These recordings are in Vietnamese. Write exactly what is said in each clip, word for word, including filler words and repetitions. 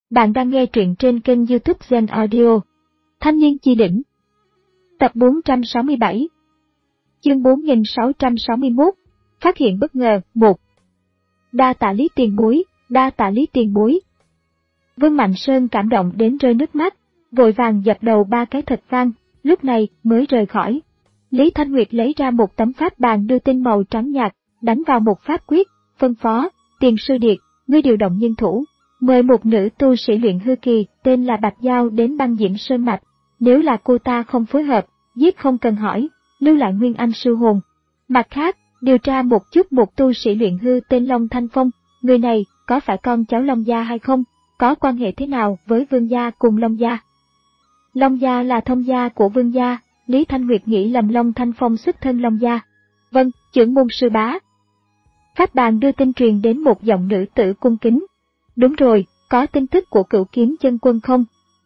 Bạn đang nghe truyện trên kênh YouTube Zen Audio. Thanh niên chi đỉnh. Tập bốn trăm sáu mươi bảy. Chương bốn nghìn sáu trăm sáu mươi mốt. Phát hiện bất ngờ. một. Đa tạ Lý tiền bối, đa tạ Lý tiền bối. Vương Mạnh Sơn cảm động đến rơi nước mắt, vội vàng dập đầu ba cái thật vang, lúc này mới rời khỏi. Lý Thanh Nguyệt lấy ra một tấm pháp bàn đưa tin màu trắng nhạt, đánh vào một pháp quyết, phân phó, Tiền sư điệt, ngươi điều động nhân thủ. Mời một nữ tu sĩ luyện hư kỳ tên là Bạch Giao đến băng diễm sơn mạch, nếu là cô ta không phối hợp, giết không cần hỏi, lưu lại nguyên anh sư hồn. Mặt khác, điều tra một chút một tu sĩ luyện hư tên Long Thanh Phong, người này có phải con cháu Long gia hay không, có quan hệ thế nào với Vương gia cùng Long gia. Long gia là thông gia của Vương gia, Lý Thanh Nguyệt nghĩ lầm Long Thanh Phong xuất thân Long gia. Vâng, trưởng môn sư bá. Pháp bàn đưa tin truyền đến một giọng nữ tử cung kính. Đúng rồi, có tin tức của Cửu Kiếm Chân Quân không?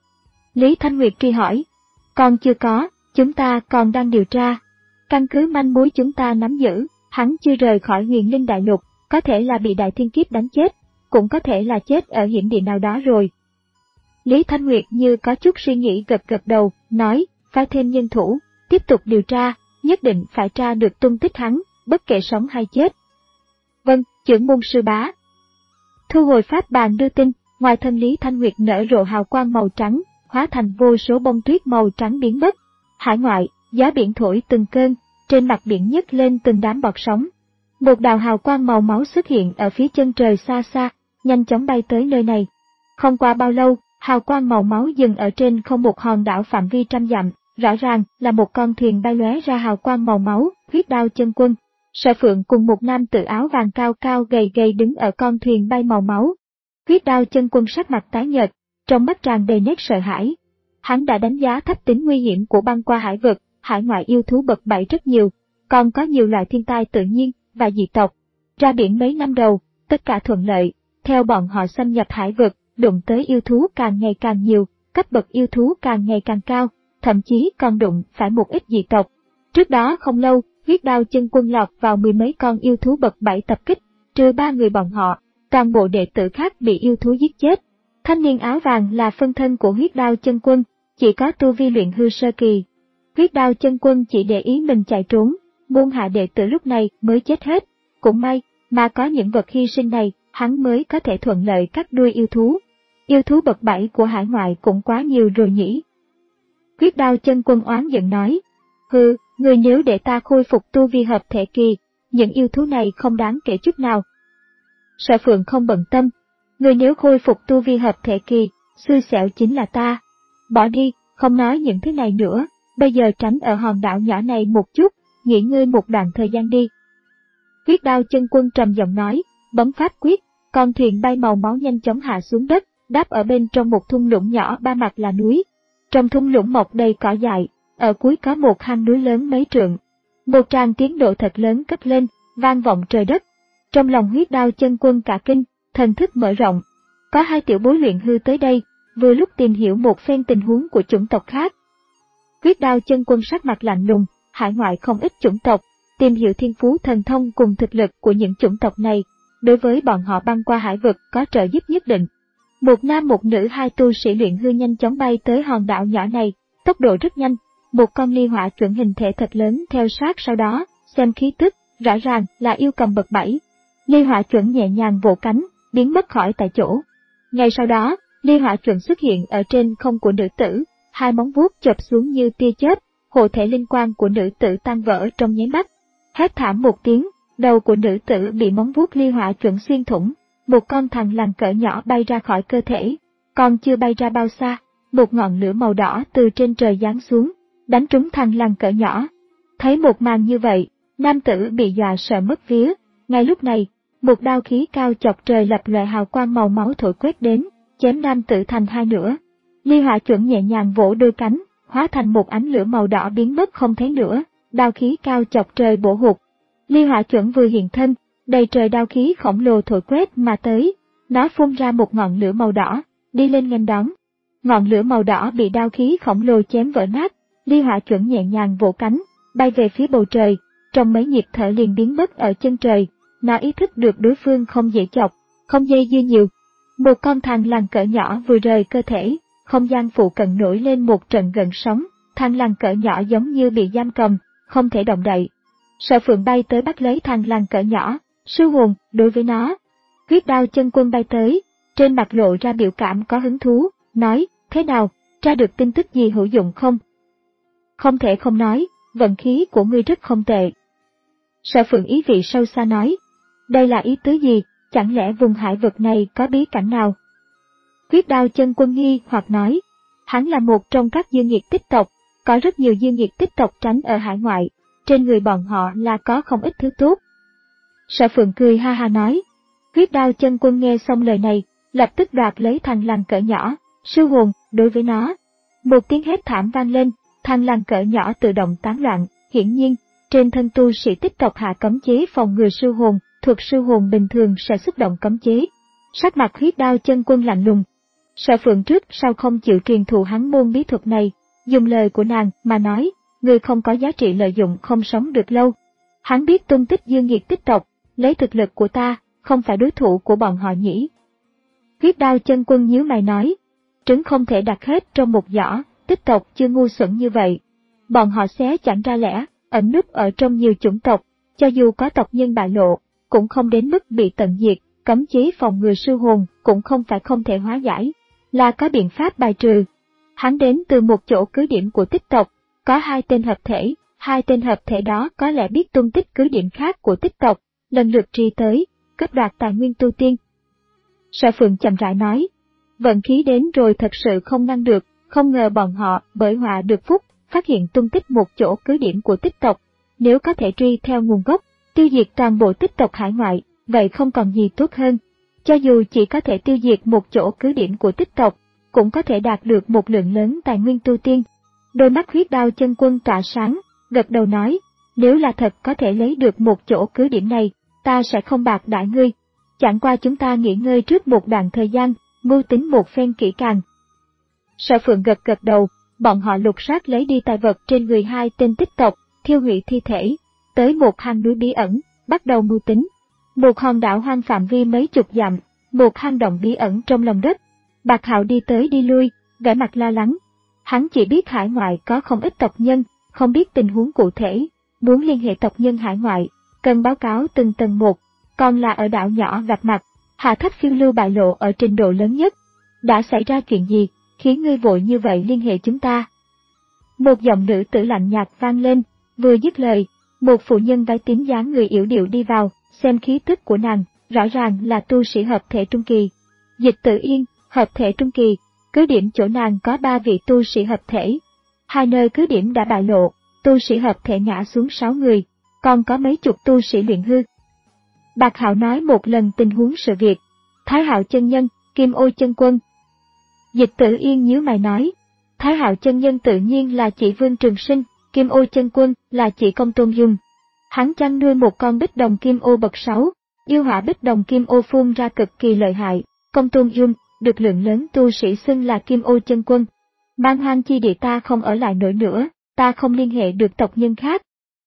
Lý Thanh Nguyệt truy hỏi. Còn chưa có, chúng ta còn đang điều tra. Căn cứ manh mối chúng ta nắm giữ, hắn chưa rời khỏi Huyền Linh Đại Lục, có thể là bị Đại Thiên Kiếp đánh chết, cũng có thể là chết ở hiểm địa nào đó rồi. Lý Thanh Nguyệt như có chút suy nghĩ gật gật đầu, nói, phải thêm nhân thủ, tiếp tục điều tra, nhất định phải tra được tung tích hắn, bất kể sống hay chết. Vâng, trưởng môn sư bá. Thu hồi pháp bàn đưa tin, ngoài thân Lý Thanh Nguyệt nở rộ hào quang màu trắng, hóa thành vô số bông tuyết màu trắng biến mất. Hải ngoại, gió biển thổi từng cơn, trên mặt biển nhấc lên từng đám bọt sóng. Một đạo hào quang màu máu xuất hiện ở phía chân trời xa xa, nhanh chóng bay tới nơi này. Không qua bao lâu, hào quang màu máu dừng ở trên không một hòn đảo phạm vi trăm dặm, rõ ràng là một con thuyền bay lóe ra hào quang màu máu, Huyết Đao Chân Quân. Sở Phượng cùng một nam tử áo vàng cao cao gầy gầy đứng ở con thuyền bay màu máu. Huyết Đao Chân Quân sắc mặt tái nhợt, trong mắt tràn đầy nét sợ hãi. Hắn đã đánh giá thấp tính nguy hiểm của băng qua hải vực, hải ngoại yêu thú bậc bảy rất nhiều, còn có nhiều loại thiên tai tự nhiên và dị tộc. Ra biển mấy năm đầu, tất cả thuận lợi, theo bọn họ xâm nhập hải vực, đụng tới yêu thú càng ngày càng nhiều, cấp bậc yêu thú càng ngày càng cao, thậm chí còn đụng phải một ít dị tộc. Trước đó không lâu, Huyết Đao Chân Quân lọt vào mười mấy con yêu thú bậc bảy tập kích, trừ ba người bọn họ, toàn bộ đệ tử khác bị yêu thú giết chết. Thanh niên áo vàng là phân thân của Huyết Đao Chân Quân, chỉ có tu vi luyện hư sơ kỳ. Huyết Đao Chân Quân chỉ để ý mình chạy trốn, môn hạ đệ tử lúc này mới chết hết. Cũng may, mà có những vật hy sinh này, hắn mới có thể thuận lợi cắt đuôi yêu thú. Yêu thú bậc bảy của hải ngoại cũng quá nhiều rồi nhỉ. Huyết Đao Chân Quân oán giận nói, hừ, người nếu để ta khôi phục tu vi hợp thể kỳ, những yêu thú này không đáng kể chút nào. Sở Phượng không bận tâm, người nếu khôi phục tu vi hợp thể kỳ, xui xẻo chính là ta. Bỏ đi, không nói những thứ này nữa, bây giờ tránh ở hòn đảo nhỏ này một chút, nghỉ ngơi một đoạn thời gian đi. Huyết Đao Chân Quân trầm giọng nói, bấm pháp quyết, con thuyền bay màu máu nhanh chóng hạ xuống đất, đáp ở bên trong một thung lũng nhỏ ba mặt là núi. Trong thung lũng mọc đầy cỏ dại, ở cuối có một hang núi lớn mấy trượng. Một tràng tiếng độ thật lớn cất lên, vang vọng trời đất. Trong lòng Huyết Đao Chân Quân cả kinh, thần thức mở rộng. Có hai tiểu bối luyện hư tới đây, vừa lúc tìm hiểu một phen tình huống của chủng tộc khác. Huyết Đao Chân Quân sắc mặt lạnh lùng, hải ngoại không ít chủng tộc, tìm hiểu thiên phú thần thông cùng thực lực của những chủng tộc này, đối với bọn họ băng qua hải vực có trợ giúp nhất định. Một nam một nữ hai tu sĩ luyện hư nhanh chóng bay tới hòn đảo nhỏ này, tốc độ rất nhanh. Một con ly hỏa chuẩn hình thể thật lớn theo sát sau đó, xem khí tức, rõ ràng là yêu cầm bậc bảy. Ly hỏa chuẩn nhẹ nhàng vỗ cánh, biến mất khỏi tại chỗ. Ngay sau đó, ly hỏa chuẩn xuất hiện ở trên không của nữ tử, hai móng vuốt chộp xuống như tia chớp, hộ thể linh quang của nữ tử tan vỡ trong nháy mắt. Hét thảm một tiếng, đầu của nữ tử bị móng vuốt ly hỏa chuẩn xuyên thủng, một con thằn lằn cỡ nhỏ bay ra khỏi cơ thể. Còn chưa bay ra bao xa, một ngọn lửa màu đỏ từ trên trời giáng xuống, đánh trúng thằn lằn cỡ nhỏ. Thấy một màn như vậy, nam tử bị dọa sợ mất vía. Ngay lúc này, một đao khí cao chọc trời lập loại hào quang màu máu thổi quét đến, chém nam tử thành hai nửa. Ly hỏa chuẩn nhẹ nhàng vỗ đôi cánh, hóa thành một ánh lửa màu đỏ biến mất không thấy nữa, đao khí cao chọc trời bổ hụt. Ly hỏa chuẩn vừa hiện thân, đầy trời đao khí khổng lồ thổi quét mà tới, nó phun ra một ngọn lửa màu đỏ, đi lên nghênh đón. Ngọn lửa màu đỏ bị đao khí khổng lồ chém vỡ nát, ly hỏa chuẩn nhẹ nhàng vỗ cánh, bay về phía bầu trời, trong mấy nhịp thở liền biến mất ở chân trời. Nó ý thức được đối phương không dễ chọc, không dây dưa nhiều. Một con thằn lằn cỡ nhỏ vừa rời cơ thể, không gian phụ cận nổi lên một trận gợn sóng, thằn lằn cỡ nhỏ giống như bị giam cầm, không thể động đậy. Sở Phượng bay tới bắt lấy thằn lằn cỡ nhỏ, sư hồn, đối với nó. Huyết Đao Chân Quân bay tới, trên mặt lộ ra biểu cảm có hứng thú, nói, thế nào, tra được tin tức gì hữu dụng không? Không thể không nói, vận khí của ngươi rất không tệ. Sở Phượng ý vị sâu xa nói, đây là ý tứ gì, chẳng lẽ vùng hải vực này có bí cảnh nào? Huyết Đao Chân Quân nghi hoặc nói, hắn là một trong các dương nghiệt tích tộc, có rất nhiều dương nghiệt tích tộc tránh ở hải ngoại, trên người bọn họ là có không ít thứ tốt. Sở Phượng cười ha ha nói, Huyết Đao Chân Quân nghe xong lời này, lập tức đoạt lấy thằn lằn cỡ nhỏ, sư hồn, đối với nó. Một tiếng hét thảm vang lên, thằn lằn cỡ nhỏ tự động tán loạn, hiển nhiên, trên thân tu sĩ tích tộc hạ cấm chế phòng ngừa sư hồn, thuộc sư hồn bình thường sẽ xúc động cấm chế. Sắc mặt Huyết Đao Chân Quân lạnh lùng. Sở Phượng trước sau không chịu truyền thụ hắn môn bí thuật này, dùng lời của nàng mà nói, người không có giá trị lợi dụng không sống được lâu. Hắn biết tung tích dương nghiệt tích tộc, lấy thực lực của ta, không phải đối thủ của bọn họ nhỉ. Huyết Đao Chân Quân nhíu mày nói, trứng không thể đặt hết trong một giỏ, tích tộc chưa ngu xuẩn như vậy. Bọn họ xé chẳng ra lẽ, ẩn núp ở trong nhiều chủng tộc, cho dù có tộc nhân bại lộ, cũng không đến mức bị tận diệt, cấm chế phòng ngừa sư hồn cũng không phải không thể hóa giải, là có biện pháp bài trừ. Hắn đến từ một chỗ cứ điểm của tích tộc, có hai tên hợp thể, hai tên hợp thể đó có lẽ biết tung tích cứ điểm khác của tích tộc, lần lượt truy tới, cướp đoạt tài nguyên tu tiên. Sở Phượng chậm rãi nói, vận khí đến rồi thật sự không ngăn được, không ngờ bọn họ bởi họa được phúc, phát hiện tung tích một chỗ cứ điểm của tích tộc, nếu có thể truy theo nguồn gốc, tiêu diệt toàn bộ tích tộc hải ngoại, vậy không còn gì tốt hơn. Cho dù chỉ có thể tiêu diệt một chỗ cứ điểm của tích tộc, cũng có thể đạt được một lượng lớn tài nguyên tu tiên. Đôi mắt Huyết Đao Chân Quân tỏa sáng, gật đầu nói, nếu là thật có thể lấy được một chỗ cứ điểm này, ta sẽ không bạc đãi ngươi. Chẳng qua chúng ta nghỉ ngơi trước một đoạn thời gian, mưu tính một phen kỹ càng. Sở Phượng gật gật đầu, bọn họ lục soát lấy đi tài vật trên người hai tên tích tộc, thiêu hủy thi thể, tới một hang núi bí ẩn, bắt đầu mưu tính. Một hòn đảo hoang phạm vi mấy chục dặm, một hang động bí ẩn trong lòng đất. Bạc Hạo đi tới đi lui, vẻ mặt lo lắng. Hắn chỉ biết hải ngoại có không ít tộc nhân, không biết tình huống cụ thể, muốn liên hệ tộc nhân hải ngoại, cần báo cáo từng tầng một, còn là ở đảo nhỏ gặp mặt, hạ thấp phiêu lưu bại lộ ở trình độ lớn nhất. Đã xảy ra chuyện gì, khiến ngươi vội như vậy liên hệ chúng ta? Một giọng nữ tử lạnh nhạt vang lên, vừa dứt lời, một phụ nhân váy tím dáng người yểu điệu đi vào, xem khí tức của nàng, rõ ràng là tu sĩ hợp thể trung kỳ. Dịch Tử Yên, hợp thể trung kỳ, cứ điểm chỗ nàng có ba vị tu sĩ hợp thể. Hai nơi cứ điểm đã bại lộ, tu sĩ hợp thể ngã xuống sáu người, còn có mấy chục tu sĩ luyện hư. Bạc Hạo nói một lần tình huống sự việc. Thái Hạo chân nhân, Kim Ô chân quân. Dịch Tử Yên nhíu mày nói, Thái Hạo chân nhân tự nhiên là chỉ Vương Trường Sinh, Kim Ô chân quân là chỉ Công Tôn Dung. Hắn chăn nuôi một con bích đồng kim ô bậc sáu, yêu hỏa bích đồng kim ô phun ra cực kỳ lợi hại. Công Tôn Dung được lượng lớn tu sĩ xưng là Kim Ô chân quân. Man Hoang chi địa ta không ở lại nổi nữa, ta không liên hệ được tộc nhân khác.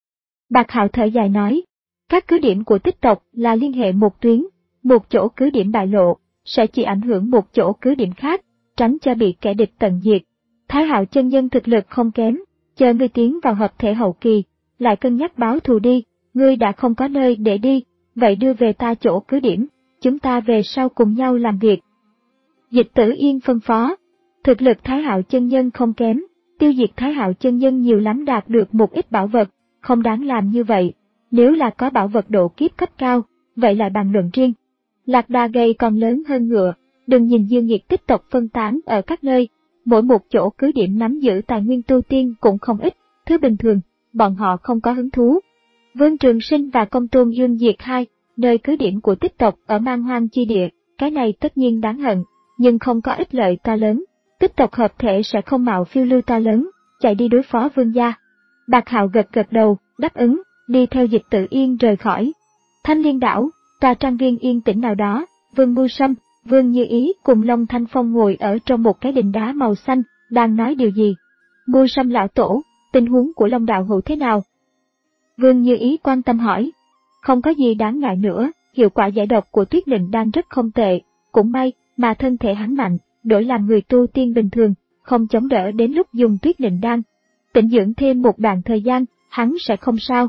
Bạc Hạo thở dài nói, các cứ điểm của tích tộc là liên hệ một tuyến, một chỗ cứ điểm bại lộ, sẽ chỉ ảnh hưởng một chỗ cứ điểm khác, tránh cho bị kẻ địch tận diệt. Thái Hạo chân nhân thực lực không kém, chờ ngươi tiến vào hợp thể hậu kỳ, lại cân nhắc báo thù đi, ngươi đã không có nơi để đi, vậy đưa về ta chỗ cứ điểm, chúng ta về sau cùng nhau làm việc. Dịch Tử Yên phân phó, thực lực Thái Hạo chân nhân không kém, tiêu diệt Thái Hạo chân nhân nhiều lắm đạt được một ít bảo vật, không đáng làm như vậy, nếu là có bảo vật độ kiếp cấp cao, vậy lại bàn luận riêng. Lạc đà gầy còn lớn hơn ngựa, đừng nhìn dương nghiệt tích tộc phân tán ở các nơi, mỗi một chỗ cứ điểm nắm giữ tài nguyên tu tiên cũng không ít, thứ bình thường, bọn họ không có hứng thú. Vương Trường Sinh và Công Tôn Dương diệt hai nơi cứ điểm của tích tộc ở Man Hoang chi địa, cái này tất nhiên đáng hận, nhưng không có ích lợi to lớn, tích tộc hợp thể sẽ không mạo phiêu lưu to lớn, chạy đi đối phó vương gia. Bạc Hạo gật gật đầu, đáp ứng, đi theo Dịch Tử Yên rời khỏi. Thanh Liên đảo, tòa trang viên yên tĩnh nào đó, Vương Mưu Sâm, Vương Như Ý cùng Long Thanh Phong ngồi ở trong một cái đình đá màu xanh, đang nói điều gì. Mưu Sâm lão tổ, tình huống của Long đạo hữu thế nào? Vương Như Ý quan tâm hỏi. Không có gì đáng ngại nữa, hiệu quả giải độc của Tuyết Lệnh đang rất không tệ, cũng may, mà thân thể hắn mạnh, đổi làm người tu tiên bình thường, không chống đỡ đến lúc dùng tuyết lệnh đan. Tĩnh dưỡng thêm một đoạn thời gian, hắn sẽ không sao.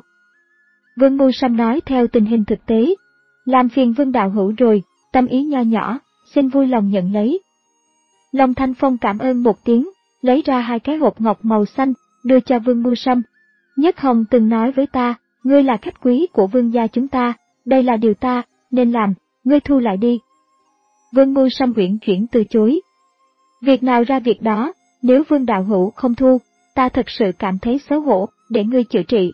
Vương Mưu Sâm nói theo tình hình thực tế. Làm phiền Vương đạo hữu rồi, tâm ý nho nhỏ, xin vui lòng nhận lấy. Long Thanh Phong cảm ơn một tiếng, lấy ra hai cái hộp ngọc màu xanh, đưa cho Vương Mưu Sâm. Nhất Hồng từng nói với ta, ngươi là khách quý của vương gia chúng ta, đây là điều ta nên làm, ngươi thu lại đi. Vương Mưu Sâm uyển chuyển từ chối. Việc nào ra việc đó, nếu Vương đạo hữu không thu, ta thật sự cảm thấy xấu hổ, để ngươi chữa trị.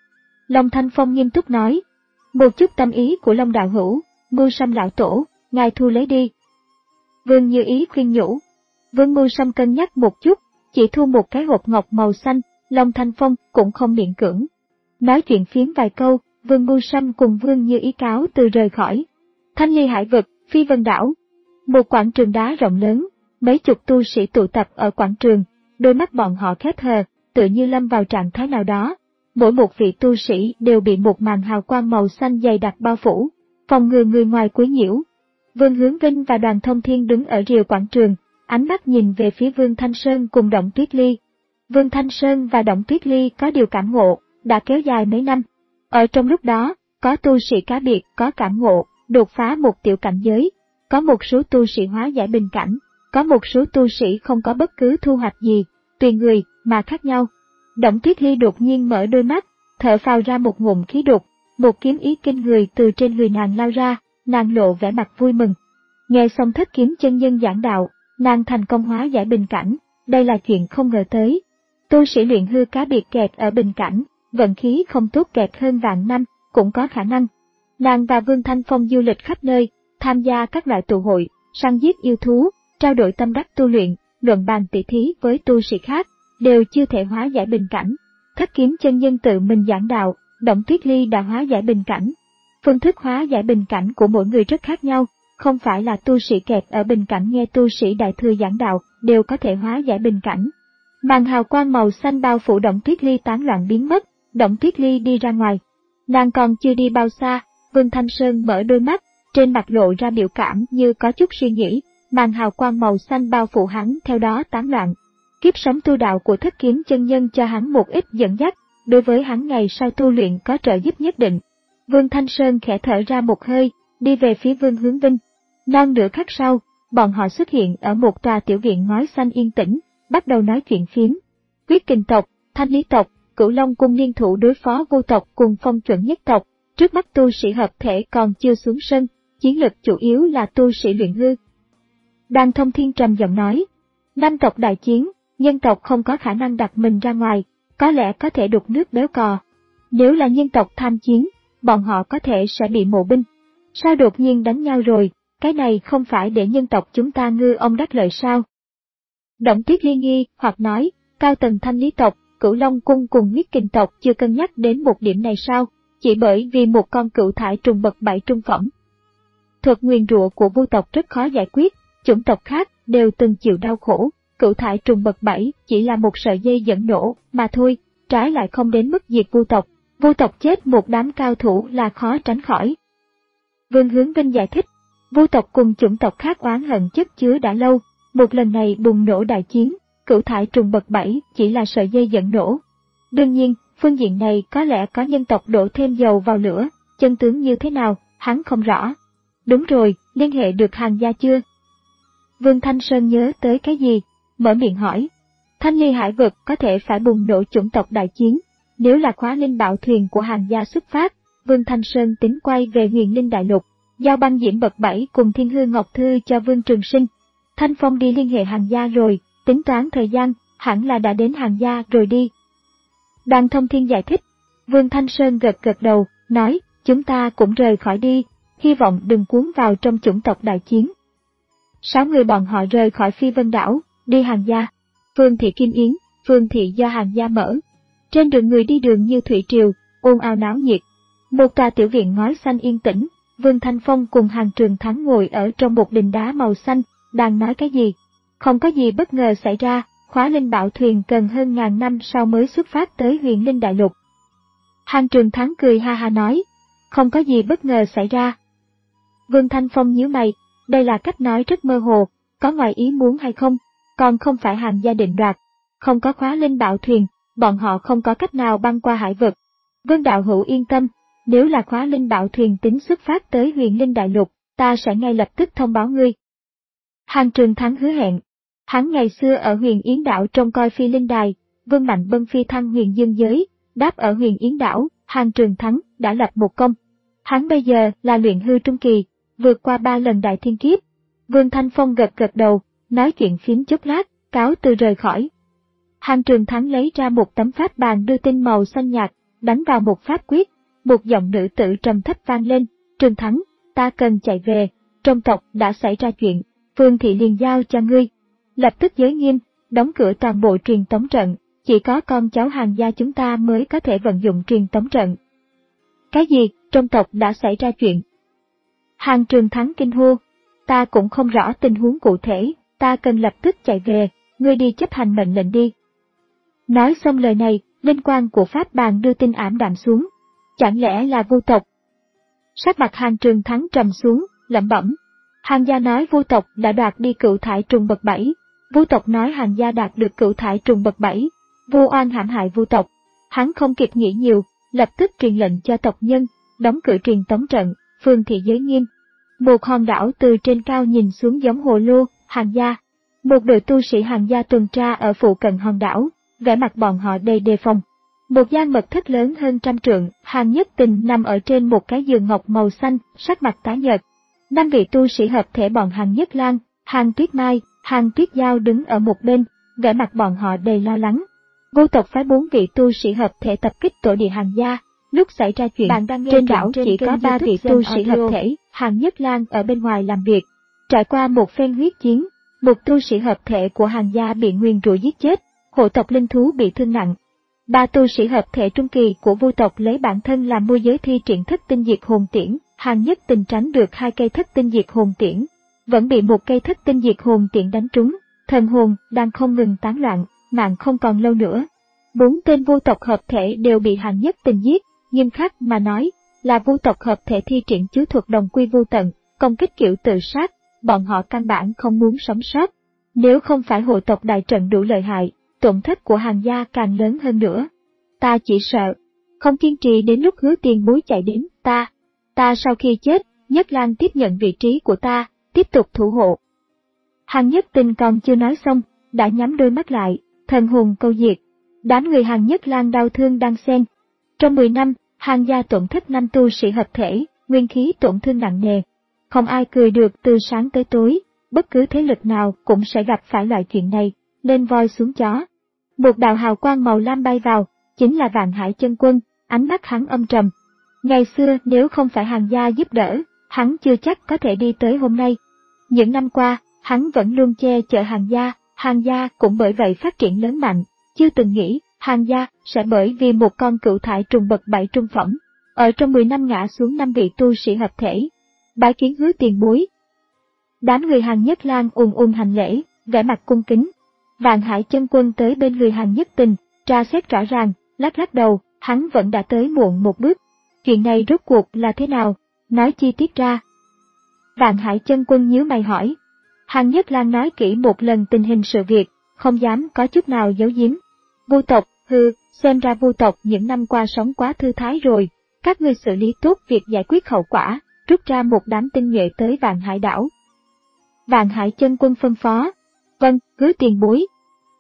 Long Thanh Phong nghiêm túc nói, một chút tâm ý của Long đạo hữu, Mưu Sâm lão tổ, ngài thu lấy đi. Vương Như Ý khuyên nhủ. Vương Mưu Sâm cân nhắc một chút, chỉ thu một cái hộp ngọc màu xanh, Long Thanh Phong cũng không miễn cưỡng. Nói chuyện phiếm vài câu, Vương Mưu Sâm cùng Vương Như Ý cáo từ rời khỏi. Thanh Ly Hải vực, Phi Vân đảo. Một quảng trường đá rộng lớn, mấy chục tu sĩ tụ tập ở quảng trường, đôi mắt bọn họ khép hờ, tự như lâm vào trạng thái nào đó. Mỗi một vị tu sĩ đều bị một màn hào quang màu xanh dày đặc bao phủ, phòng ngừa người ngoài quấy nhiễu. Vương Hướng Vinh và Đoàn Thông Thiên đứng ở rìa quảng trường, ánh mắt nhìn về phía Vương Thanh Sơn cùng Động Tuyết Ly. Vương Thanh Sơn và Động Tuyết Ly có điều cảm ngộ, đã kéo dài mấy năm. Ở trong lúc đó, có tu sĩ cá biệt có cảm ngộ, đột phá một tiểu cảnh giới, có một số tu sĩ hóa giải bình cảnh, có một số tu sĩ không có bất cứ thu hoạch gì, tùy người mà khác nhau. Động Tuyết Ly đột nhiên mở đôi mắt, thở phào ra một ngụm khí độc, một kiếm ý kinh người từ trên người nàng lao ra, nàng lộ vẻ mặt vui mừng. Nghe xong Thất Kiếm chân nhân giảng đạo, nàng thành công hóa giải bình cảnh, đây là chuyện không ngờ tới. Tu sĩ luyện hư cá biệt kẹt ở bình cảnh, vận khí không tốt kẹt hơn vạn năm, cũng có khả năng. Nàng và Vương Thanh Phong du lịch khắp nơi, tham gia các loại tụ hội, săn giết yêu thú, trao đổi tâm đắc tu luyện, luận bàn tỉ thí với tu sĩ khác, đều chưa thể hóa giải bình cảnh. Thất Kiếm chân nhân tự mình giảng đạo, Động Tuyết Ly đã hóa giải bình cảnh. Phương thức hóa giải bình cảnh của mỗi người rất khác nhau, không phải là tu sĩ kẹt ở bình cảnh nghe tu sĩ đại thừa giảng đạo đều có thể hóa giải bình cảnh. Màn hào quang màu xanh bao phủ Động Tuyết Ly tán loạn biến mất, Động Tuyết Ly đi ra ngoài. Nàng còn chưa đi bao xa, Vương Thanh Sơn mở đôi mắt, trên mặt lộ ra biểu cảm như có chút suy nghĩ, màn hào quang màu xanh bao phủ hắn theo đó tán loạn. Kiếp sống tu đạo của Thất Kiếm chân nhân cho hắn một ít dẫn dắt, đối với hắn ngày sau tu luyện có trợ giúp nhất định. Vương Thanh Sơn khẽ thở ra một hơi, đi về phía Vương Hướng Vinh. Non nửa khắc sau, bọn họ xuất hiện ở một tòa tiểu viện ngói xanh yên tĩnh, bắt đầu nói chuyện phiếm. Quyết Kình tộc, Thanh Lý tộc, Cửu Long cung liên thủ đối phó Vô tộc cùng Phong Chuẩn nhất tộc. Trước mắt tu sĩ hợp thể còn chưa xuống sân, chiến lực chủ yếu là tu sĩ luyện hư. Đoàn Thông Thiên trầm giọng nói, năm tộc đại chiến, nhân tộc không có khả năng đặt mình ra ngoài, có lẽ có thể đục nước béo cò. Nếu là nhân tộc tham chiến, bọn họ có thể sẽ bị mộ binh. Sao đột nhiên đánh nhau rồi, cái này không phải để nhân tộc chúng ta ngư ông đắc lợi sao? Động Tuyết Ly nghi hoặc nói, cao tầng Thanh Lý tộc, Cửu Long cung cùng Huyết Kình tộc chưa cân nhắc đến một điểm này sao, chỉ bởi vì một con cựu thải trùng bậc bảy trung phẩm. Thuật nguyền rủa của Vu tộc rất khó giải quyết, chủng tộc khác đều từng chịu đau khổ, cựu thải trùng bậc bảy chỉ là một sợi dây dẫn nổ mà thôi, trái lại không đến mức diệt Vu tộc. Vu tộc chết một đám cao thủ là khó tránh khỏi. Vương Hướng Vinh giải thích, Vu tộc cùng chủng tộc khác oán hận chất chứa đã lâu, một lần này bùng nổ đại chiến, cửu thải trùng bậc bảy chỉ là sợi dây dẫn nổ. Đương nhiên, phương diện này có lẽ có nhân tộc đổ thêm dầu vào lửa, chân tướng như thế nào, hắn không rõ. Đúng rồi, liên hệ được Hàn gia chưa? Vương Thanh Sơn nhớ tới cái gì, mở miệng hỏi. Thanh Ly Hải vực có thể phải bùng nổ chủng tộc đại chiến, nếu là khóa linh bảo thuyền của Hàn gia xuất phát, Vương Thanh Sơn tính quay về Huyền Linh Đại Lục, giao băng diễm bậc bảy cùng Thiên Hư Ngọc Thư cho Vương Trường Sinh. Thanh Phong đi liên hệ Hàn gia rồi, tính toán thời gian, hẳn là đã đến Hàn gia rồi đi. Đoàn Thông Thiên giải thích, Vương Thanh Sơn gật gật đầu, nói, chúng ta cũng rời khỏi đi, hy vọng đừng cuốn vào trong chủng tộc đại chiến. Sáu người bọn họ rời khỏi Phi Vân đảo, đi Hàn gia. Phương thị Kim Yến, Phương thị do Hàn gia mở. Trên đường người đi đường như thủy triều, ồn ào náo nhiệt. Một tòa tiểu viện ngói xanh yên tĩnh, Vương Thanh Phong cùng Hàn Trường Thắng ngồi ở trong một đình đá màu xanh, đang nói cái gì. Không có gì bất ngờ xảy ra, khóa linh bảo thuyền cần hơn ngàn năm sau mới xuất phát tới Huyền Linh Đại Lục. Hàn Trường Thắng cười ha ha nói, không có gì bất ngờ xảy ra. Vương Thanh Phong nhíu mày, Đây là cách nói rất mơ hồ, có ngoài ý muốn hay không, còn không phải Hàn gia định đoạt. Không có khóa linh bảo thuyền, bọn họ không có cách nào băng qua hải vực. Vương đạo hữu yên tâm, nếu là khóa linh bảo thuyền tính xuất phát tới huyền linh đại lục, ta sẽ ngay lập tức thông báo ngươi. Hàn Trường Thắng hứa hẹn. Hắn ngày xưa ở huyền Yến đảo trông coi phi linh đài, Vương Mạnh Bân phi thăng huyền dương giới, đáp ở huyền Yến đảo, Hàn Trường Thắng đã lập một công. Hắn bây giờ là luyện hư trung kỳ, vượt qua ba lần đại thiên kiếp. Vương Thanh Phong gật gật đầu, nói chuyện phím chốc lát, cáo từ rời khỏi. Hàn Trường Thắng lấy ra một tấm pháp bàn đưa tin màu xanh nhạt, đánh vào một pháp quyết, một giọng nữ tử trầm thấp vang lên, Trường Thắng, ta cần chạy về, trong tộc đã xảy ra chuyện, Phương thị liền giao cho ngươi. Lập tức giới nghiêm, đóng cửa toàn bộ truyền tống trận, chỉ có con cháu Hàn gia chúng ta mới có thể vận dụng truyền tống trận. Cái gì, trong tộc đã xảy ra chuyện? Hàn Trường Thắng kinh hô, ta cũng không rõ tình huống cụ thể, ta cần lập tức chạy về, ngươi đi chấp hành mệnh lệnh đi. Nói xong lời này, linh quang của pháp bàn đưa tin ảm đạm xuống. Chẳng lẽ là Vu tộc? Sắc mặt Hàn Trường Thắng trầm xuống, lẩm bẩm. Hàn gia nói Vu tộc đã đoạt đi cựu thải trùng bậc bảy. Vu tộc nói Hàn gia đạt được cựu thải trùng bậc bảy. Vu oan hãm hại Vu tộc. Hắn không kịp nghĩ nhiều, lập tức truyền lệnh cho tộc nhân, đóng cửa truyền tống trận, phương thị giới nghiêm. Một hòn đảo từ trên cao nhìn xuống giống hồ lô, Hàn gia. Một đội tu sĩ Hàn gia tuần tra ở phụ cận hòn đảo, vẻ mặt bọn họ đầy đề phòng. Một gian mật thất lớn hơn trăm trượng, Hàn Nhất Tình nằm ở trên một cái giường ngọc màu xanh, sắc mặt tái nhợt. Năm vị tu sĩ hợp thể bọn Hàn Nhất Lan, Hàn Tuyết Mai, Hàn Tuyết Giao đứng ở một bên, vẻ mặt bọn họ đầy lo lắng. Vu tộc phái bốn vị tu sĩ hợp thể tập kích tổ địa Hàn gia. Lúc xảy ra chuyện, trên đảo chỉ có ba vị tu sĩ hợp thể, Hàn Nhất Lan ở bên ngoài làm việc. Trải qua một phen huyết chiến, một tu sĩ hợp thể của Hàn gia bị nguyền rủa giết chết, hộ tộc linh thú bị thương nặng. Ba tu sĩ hợp thể trung kỳ của Vu tộc lấy bản thân làm môi giới thi triển thất tinh diệt hồn tiễn, Hàn Nhất Tình tránh được hai cây thất tinh diệt hồn tiễn, vẫn bị một cây thất tinh diệt hồn tiễn đánh trúng, thần hồn đang không ngừng tán loạn, mạng không còn lâu nữa. Bốn tên Vu tộc hợp thể đều bị Hàn Nhất Tình giết, nghiêm khắc mà nói, là Vu tộc hợp thể thi triển chiếu thuật đồng quy vô tận, công kích kiểu tự sát, bọn họ căn bản không muốn sống sót. Nếu không phải hộ tộc đại trận đủ lợi hại, tổn thất của Hàn gia càng lớn hơn nữa. Ta chỉ sợ, không kiên trì đến lúc Hứa Tiền Bối chạy đến, ta, ta sau khi chết, Nhất Lan tiếp nhận vị trí của ta, tiếp tục thủ hộ. Hàn Nhất Tình còn chưa nói xong, đã nhắm đôi mắt lại, thần hồn câu diệt. Đám người Hàn Nhất Lan đau thương đan xen. Trong mười năm, Hàn gia tổn thất năm tu sĩ hợp thể, nguyên khí tổn thương nặng nề. Không ai cười được từ sáng tới tối, bất cứ thế lực nào cũng sẽ gặp phải loại chuyện này, lên voi xuống chó. Một đạo hào quang màu lam bay vào, chính là Vạn Hải Chân Quân, ánh mắt hắn âm trầm. Ngày xưa nếu không phải Hàn gia giúp đỡ, hắn chưa chắc có thể đi tới hôm nay. Những năm qua, hắn vẫn luôn che chở Hàn gia, Hàn gia cũng bởi vậy phát triển lớn mạnh, chưa từng nghĩ Hàn gia sẽ bởi vì một con cựu thải trùng bậc bảy trung phẩm, ở trong mười năm ngã xuống năm vị tu sĩ hợp thể. Bái kiến Hứa Tiền Bối. Đám người Hàn Nhất Lan ùn ùn hành lễ, vẻ mặt cung kính. Vạn Hải Chân Quân tới bên người Hàn Nhất Tình, tra xét rõ ràng, lắc lắc đầu, hắn vẫn đã tới muộn một bước. Chuyện này rốt cuộc là thế nào? Nói chi tiết ra. Vạn Hải Chân Quân nhíu mày hỏi. Hàn Nhất Lan nói kỹ một lần tình hình sự việc, không dám có chút nào giấu giếm. Vu tộc, hừ, xem ra Vu tộc những năm qua sống quá thư thái rồi, các ngươi xử lý tốt việc giải quyết hậu quả, rút ra một đám tinh nhuệ tới Vạn Hải đảo. Vạn Hải Chân Quân phân phó. Vâng, Hứa Tiền Bối.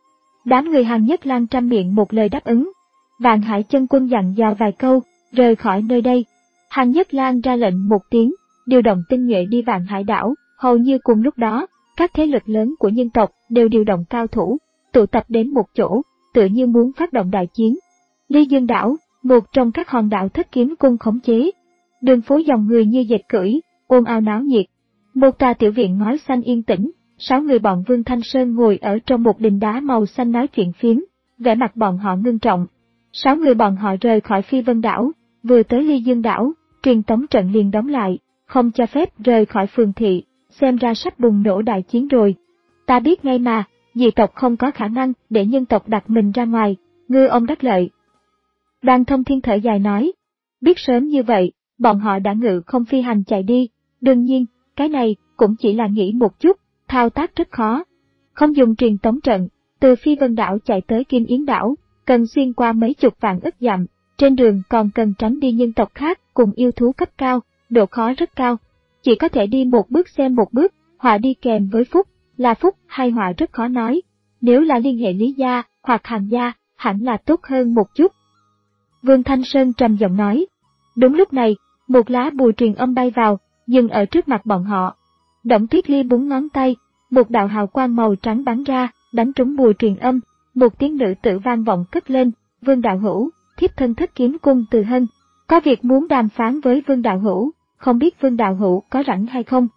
Đám người Hàn Nhất Lan trăm miệng một lời đáp ứng. Vạn Hải Chân Quân dặn dò vài câu, rời khỏi nơi đây. Hàn Nhất Lan ra lệnh một tiếng, điều động tinh nhuệ đi Vạn Hải đảo. Hầu như cùng lúc đó, các thế lực lớn của nhân tộc đều điều động cao thủ, tụ tập đến một chỗ, tự như muốn phát động đại chiến. Ly Dương đảo, một trong các hòn đảo Thất Kiếm Cung khống chế. Đường phố dòng người như dệt cưỡi, ồn ào náo nhiệt. Một tòa tiểu viện ngói xanh yên tĩnh, sáu người bọn Vương Thanh Sơn ngồi ở trong một đình đá màu xanh nói chuyện phiếm, vẻ mặt bọn họ ngưng trọng. Sáu người bọn họ rời khỏi Phi Vân đảo, vừa tới Ly Dương đảo, truyền tống trận liền đóng lại, không cho phép rời khỏi phường thị, xem ra sắp bùng nổ đại chiến rồi. Ta biết ngay mà, dị tộc không có khả năng để nhân tộc đặt mình ra ngoài, ngư ông đắc lợi. Đoàn Thông Thiên thở dài nói, biết sớm như vậy, bọn họ đã ngự không phi hành chạy đi, đương nhiên, cái này cũng chỉ là nghĩ một chút, thao tác rất khó. Không dùng truyền tống trận, từ Phi Vân Đảo chạy tới Kim Yến Đảo, cần xuyên qua mấy chục vạn ức dặm, trên đường còn cần tránh đi nhân tộc khác cùng yêu thú cấp cao, độ khó rất cao. Chỉ có thể đi một bước xem một bước, họa đi kèm với phúc, là phúc hay họa rất khó nói. Nếu là liên hệ Lý gia hoặc Hàn gia, hẳn là tốt hơn một chút. Vương Thanh Sơn trầm giọng nói. Đúng lúc này, một lá bùa truyền âm bay vào, dừng ở trước mặt bọn họ. Đổng Tuyết Ly búng ngón tay, một đạo hào quang màu trắng bắn ra, đánh trúng bùa truyền âm, một tiếng nữ tử vang vọng cất lên, Vương đạo hữu, thiếp thân Thất Kiếm Cung Từ Hân, có việc muốn đàm phán với Vương đạo hữu, không biết Vương đạo hữu có rảnh hay không?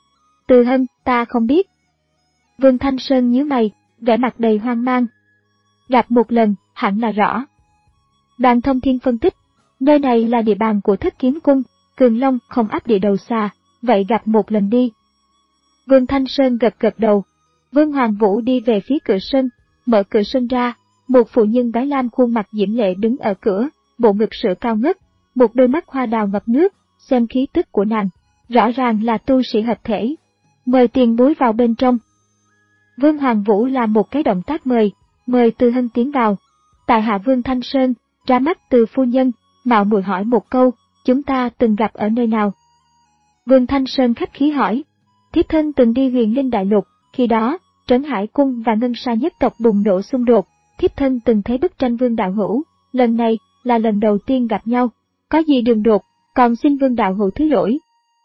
Từ Hân, ta không biết. Vương Thanh Sơn nhíu mày, vẻ mặt đầy hoang mang. Gặp một lần, hẳn là rõ. Đoàn Thông Thiên phân tích, nơi này là địa bàn của Thất Kiếm Cung, Cường Long không áp địa đầu xa, vậy gặp một lần đi. Vương Thanh Sơn gật gật đầu. Vương Hoàng Vũ đi về phía cửa sân, mở cửa sân ra, một phụ nhân gái lam khuôn mặt diễm lệ đứng ở cửa, bộ ngực sữa cao ngất, một đôi mắt hoa đào ngập nước, xem khí tức của nàng, rõ ràng là tu sĩ hợp thể. Mời tiền bối vào bên trong. Vương Hoàng Vũ làm một cái động tác mời, mời Từ Hân tiến vào. Tại hạ Vương Thanh Sơn, ra mắt Từ phu nhân, mạo muội hỏi một câu, chúng ta từng gặp ở nơi nào? Vương Thanh Sơn khách khí hỏi. Thiếp thân từng đi Huyền Linh Đại Lục, khi đó, Trấn Hải Cung và Ngân Sa nhất tộc bùng nổ xung đột, thiếp thân từng thấy bức tranh Vương đạo hữu, lần này là lần đầu tiên gặp nhau, có gì đường đột, còn xin Vương đạo hữu thứ lỗi.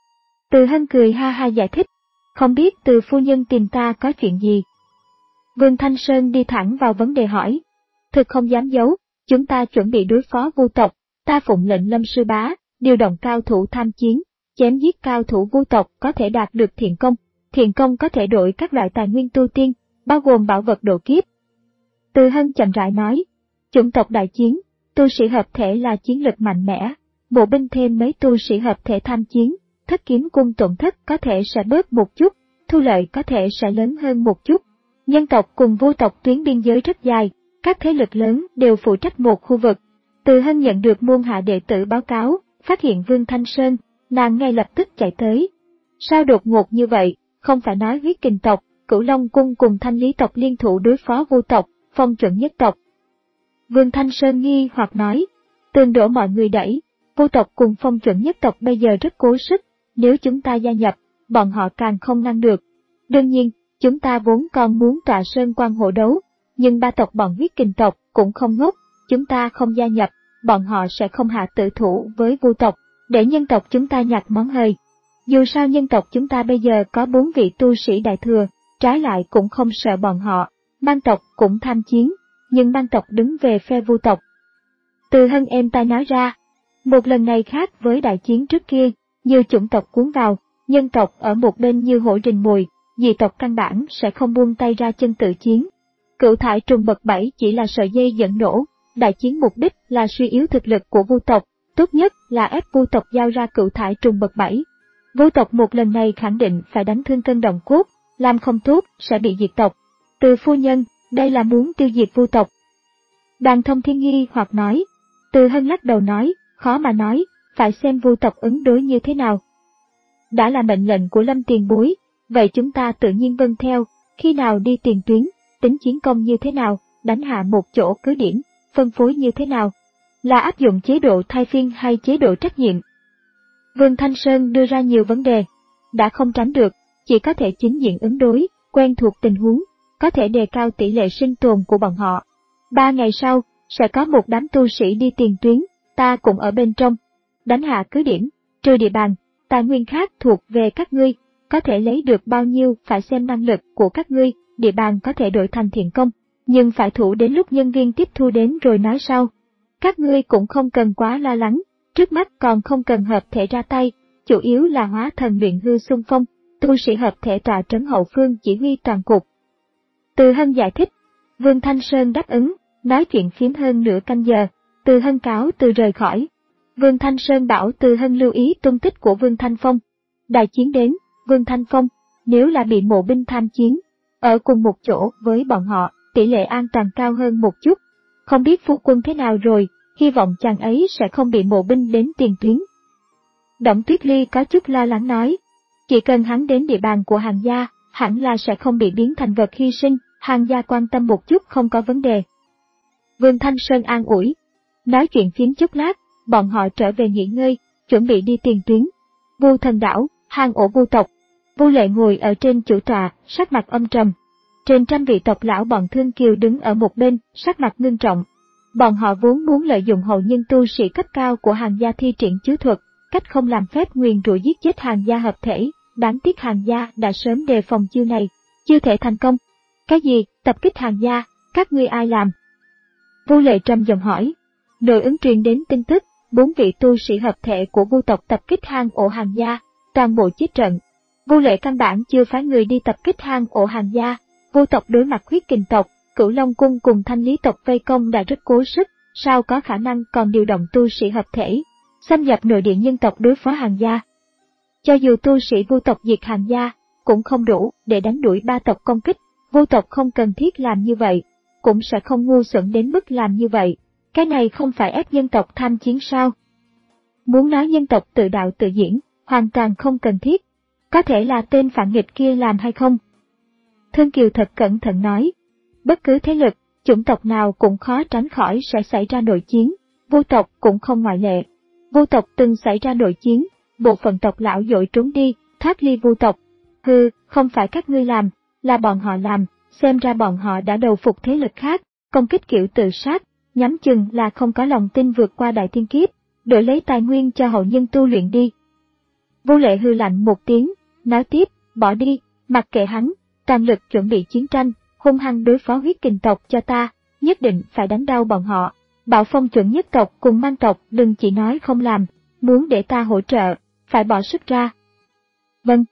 Từ Hân cười ha ha giải thích, không biết Từ phu nhân tìm ta có chuyện gì. Vương Thanh Sơn đi thẳng vào vấn đề hỏi, thực không dám giấu, chúng ta chuẩn bị đối phó Vu tộc, ta phụng lệnh Lâm sư bá, điều động cao thủ tham chiến, chém giết cao thủ Vu tộc có thể đạt được thiện công, thiện công có thể đổi các loại tài nguyên tu tiên, bao gồm bảo vật độ kiếp. Từ Hân chậm rãi nói, chủng tộc đại chiến, tu sĩ hợp thể là chiến lực mạnh mẽ, bộ binh thêm mấy tu sĩ hợp thể tham chiến, Thất Kiếm Cung tổn thất có thể sẽ bớt một chút, thu lợi có thể sẽ lớn hơn một chút. Nhân tộc cùng Vu tộc tuyến biên giới rất dài, các thế lực lớn đều phụ trách một khu vực. Từ Hân nhận được môn hạ đệ tử báo cáo, phát hiện Vương Thanh Sơn, nàng ngay lập tức chạy tới. Sao đột ngột như vậy, không phải nói Huyết Kình tộc, Cửu Long Cung cùng Thanh Lý tộc liên thủ đối phó Vu tộc, Phong Chuẩn nhất tộc. Vương Thanh Sơn nghi hoặc nói, tường đổ mọi người đẩy, Vu tộc cùng Phong Chuẩn nhất tộc bây giờ rất cố sức, nếu chúng ta gia nhập, bọn họ càng không ngăn được. Đương nhiên, chúng ta vốn còn muốn tọa sơn quan hộ đấu, nhưng ba tộc bọn Huyết Kình tộc cũng không ngốc, chúng ta không gia nhập, bọn họ sẽ không hạ tử thủ với Vu tộc, để nhân tộc chúng ta nhặt món hời. Dù sao nhân tộc chúng ta bây giờ có bốn vị tu sĩ đại thừa, trái lại cũng không sợ bọn họ, Mang tộc cũng tham chiến, nhưng Mang tộc đứng về phe Vu tộc. Từ Hân êm tai nói ra, một lần này khác với đại chiến trước kia, nhiều chủng tộc cuốn vào, nhân tộc ở một bên như hổ rình mồi, dị tộc căn bản sẽ không buông tay ra chân tự chiến. Cửu thải trùng bậc bảy chỉ là sợi dây dẫn nổ, đại chiến mục đích là suy yếu thực lực của Vu tộc, tốt nhất là ép Vu tộc giao ra cửu thải trùng bậc bảy. Vu tộc một lần này khẳng định phải đánh thương cân động cốt, làm không tốt sẽ bị diệt tộc. Từ phu nhân, đây là muốn tiêu diệt Vu tộc. Đoàn Thông Thiên nghi hoặc nói. Từ Hân lắc đầu nói, khó mà nói, phải xem Vu tộc ứng đối như thế nào. Đã là mệnh lệnh của Lâm tiền bối, vậy chúng ta tự nhiên vâng theo, khi nào đi tiền tuyến, tính chiến công như thế nào, đánh hạ một chỗ cứ điểm, phân phối như thế nào, là áp dụng chế độ thay phiên hay chế độ trách nhiệm. Vương Thanh Sơn đưa ra nhiều vấn đề, đã không tránh được, chỉ có thể chính diện ứng đối, quen thuộc tình huống, có thể đề cao tỷ lệ sinh tồn của bọn họ. Ba ngày sau, sẽ có một đám tu sĩ đi tiền tuyến, ta cũng ở bên trong, đánh hạ cứ điểm, trừ địa bàn, tài nguyên khác thuộc về các ngươi, có thể lấy được bao nhiêu phải xem năng lực của các ngươi, địa bàn có thể đổi thành thiện công, nhưng phải thủ đến lúc nhân viên tiếp thu đến rồi nói sau. Các ngươi cũng không cần quá lo lắng, trước mắt còn không cần hợp thể ra tay, chủ yếu là hóa thần luyện hư xung phong, tu sĩ hợp thể tọa trấn hậu phương chỉ huy toàn cục. Từ Hân giải thích, Vương Thanh Sơn đáp ứng, nói chuyện phiếm hơn nửa canh giờ, Từ Hân cáo từ rời khỏi. Vương Thanh Sơn bảo Từ Hân lưu ý tung tích của Vương Thanh Phong. Đại chiến đến, Vương Thanh Phong, nếu là bị mộ binh tham chiến, ở cùng một chỗ với bọn họ, tỷ lệ an toàn cao hơn một chút. Không biết phu quân thế nào rồi, hy vọng chàng ấy sẽ không bị mộ binh đến tiền tuyến. Đổng Tuyết Ly có chút lo lắng nói, Chỉ cần hắn đến địa bàn của Hàn gia, hẳn là sẽ không bị biến thành vật hy sinh, Hàn gia quan tâm một chút không có vấn đề. Vương Thanh Sơn an ủi. Nói chuyện phím chút lát, bọn họ trở về nghỉ ngơi, chuẩn bị đi tiền tuyến. Vu Thần đảo, hang ổ Vu tộc. Vu Lệ ngồi ở trên chủ tọa, sắc mặt âm trầm. Trên trăm vị tộc lão bọn Thương Kiều đứng ở một bên, sắc mặt ngưng trọng. Bọn họ vốn muốn lợi dụng hậu nhân tu sĩ cấp cao của Hàn gia thi triển chiếu thuật, cách không làm phép nguyền rủa giết chết Hàn gia hợp thể, đáng tiếc Hàn gia đã sớm đề phòng chiêu này, chưa thể thành công. Cái gì, tập kích Hàn gia, các ngươi ai làm? Vu Lệ trầm giọng hỏi. Nội ứng truyền đến tin tức, bốn vị tu sĩ hợp thể của Vu tộc tập kích hang ổ Hàn gia, toàn bộ chết trận. Vu Lệ căn bản chưa phái người đi tập kích hang ổ Hàn gia, Vu tộc đối mặt huyết kình tộc, Cửu Long cung cùng Thanh Lý tộc vây công đã rất cố sức, sao có khả năng còn điều động tu sĩ hợp thể, xâm nhập nội địa nhân tộc đối phó Hàn gia. Cho dù tu sĩ Vu tộc diệt Hàn gia, cũng không đủ để đánh đuổi ba tộc công kích, Vu tộc không cần thiết làm như vậy, cũng sẽ không ngu xuẩn đến mức làm như vậy. Cái này không phải ép nhân tộc tham chiến sao? Muốn nói nhân tộc tự đạo tự diễn, hoàn toàn không cần thiết. Có thể là tên phản nghịch kia làm hay không? Thương Kiều thật cẩn thận nói. Bất cứ thế lực, chủng tộc nào cũng khó tránh khỏi sẽ xảy ra nội chiến, Vu tộc cũng không ngoại lệ. Vu tộc từng xảy ra nội chiến, bộ phận tộc lão dội trốn đi, thoát ly Vu tộc. Hừ, không phải các ngươi làm, là bọn họ làm, xem ra bọn họ đã đầu phục thế lực khác, công kích kiểu tự sát, nhắm chừng là không có lòng tin vượt qua đại thiên kiếp, đổi lấy tài nguyên cho hậu nhân tu luyện đi. Vu Lệ hư lạnh một tiếng, nói tiếp, bỏ đi, mặc kệ hắn, toàn lực chuẩn bị chiến tranh, hung hăng đối phó huyết kình tộc cho ta, nhất định phải đánh đau bọn họ. Bảo Phong chuẩn nhất tộc cùng mang tộc đừng chỉ nói không làm, muốn để ta hỗ trợ, phải bỏ sức ra. Vâng.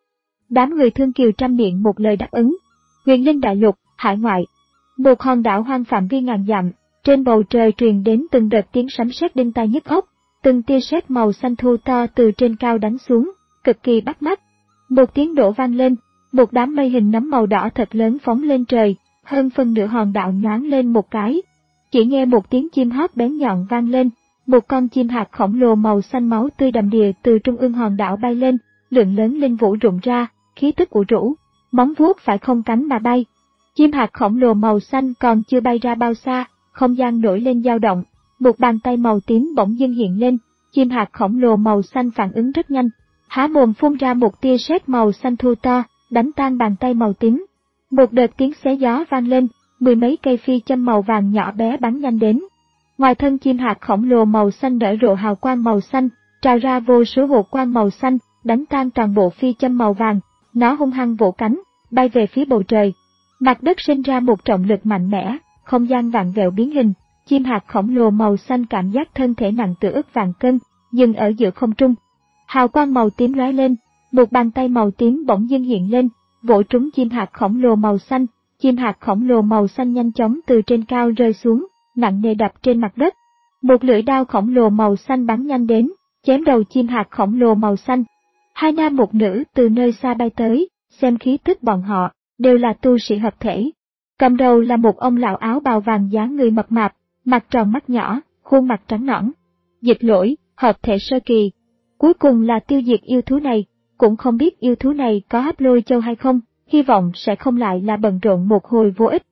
Đám người Thương Kiều trăm miệng một lời đáp ứng. Huyền Linh đại lục, hải ngoại. Một hòn đảo hoang phạm vi ngàn dặm, trên bầu trời truyền đến từng đợt tiếng sấm sét đinh tai nhức óc, từng tia sét màu xanh thu to từ trên cao đánh xuống, cực kỳ bắt mắt. Một tiếng nổ vang lên, một đám mây hình nấm màu đỏ thật lớn phóng lên trời, hơn phân nửa hòn đảo nhoáng lên một cái. Chỉ nghe một tiếng chim hót bén nhọn vang lên, một con chim hạt khổng lồ màu xanh máu tươi đầm đìa từ trung ương hòn đảo bay lên, lượng lớn linh vũ rụng ra, khí tức ủ rũ, móng vuốt phải không cánh mà bay. Chim hạt khổng lồ màu xanh còn chưa bay ra bao xa, không gian nổi lên dao động, một bàn tay màu tím bỗng dưng hiện lên, chim hạt khổng lồ màu xanh phản ứng rất nhanh, há mồm phun ra một tia sét màu xanh thu to, đánh tan bàn tay màu tím. Một đợt tiếng xé gió vang lên, mười mấy cây phi châm màu vàng nhỏ bé bắn nhanh đến. Ngoài thân chim hạt khổng lồ màu xanh nở rộ hào quang màu xanh, trào ra vô số hộ quang màu xanh, đánh tan toàn bộ phi châm màu vàng, nó hung hăng vỗ cánh, bay về phía bầu trời. Mặt đất sinh ra một trọng lực mạnh mẽ, không gian vặn vẹo biến hình, chim hạt khổng lồ màu xanh cảm giác thân thể nặng tựa ức vạn cân, dừng ở giữa không trung. Hào quang màu tím lóe lên, một bàn tay màu tím bỗng dưng hiện lên, vỗ trúng chim hạt khổng lồ màu xanh, chim hạt khổng lồ màu xanh nhanh chóng từ trên cao rơi xuống, nặng nề đập trên mặt đất. Một lưỡi đao khổng lồ màu xanh bắn nhanh đến, chém đầu chim hạt khổng lồ màu xanh. Hai nam một nữ từ nơi xa bay tới, xem khí tức bọn họ, đều là tu sĩ hợp thể. Cầm đầu là một ông lão áo bào vàng dáng người mập mạp, mặt tròn mắt nhỏ, khuôn mặt trắng nõn. Dịch Lỗi, hợp thể sơ kỳ. Cuối cùng là tiêu diệt yêu thú này, cũng không biết yêu thú này có hấp lôi châu hay không, hy vọng sẽ không lại là bận rộn một hồi vô ích.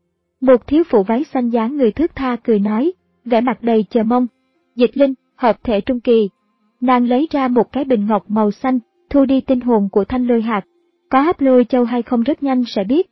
Một thiếu phụ váy xanh dáng người thướt tha cười nói, vẻ mặt đầy chờ mong. Dịch Linh, hợp thể trung kỳ. Nàng lấy ra một cái bình ngọc màu xanh, thu đi tinh hồn của thanh lôi hạt. Có hấp lôi châu hay không rất nhanh sẽ biết.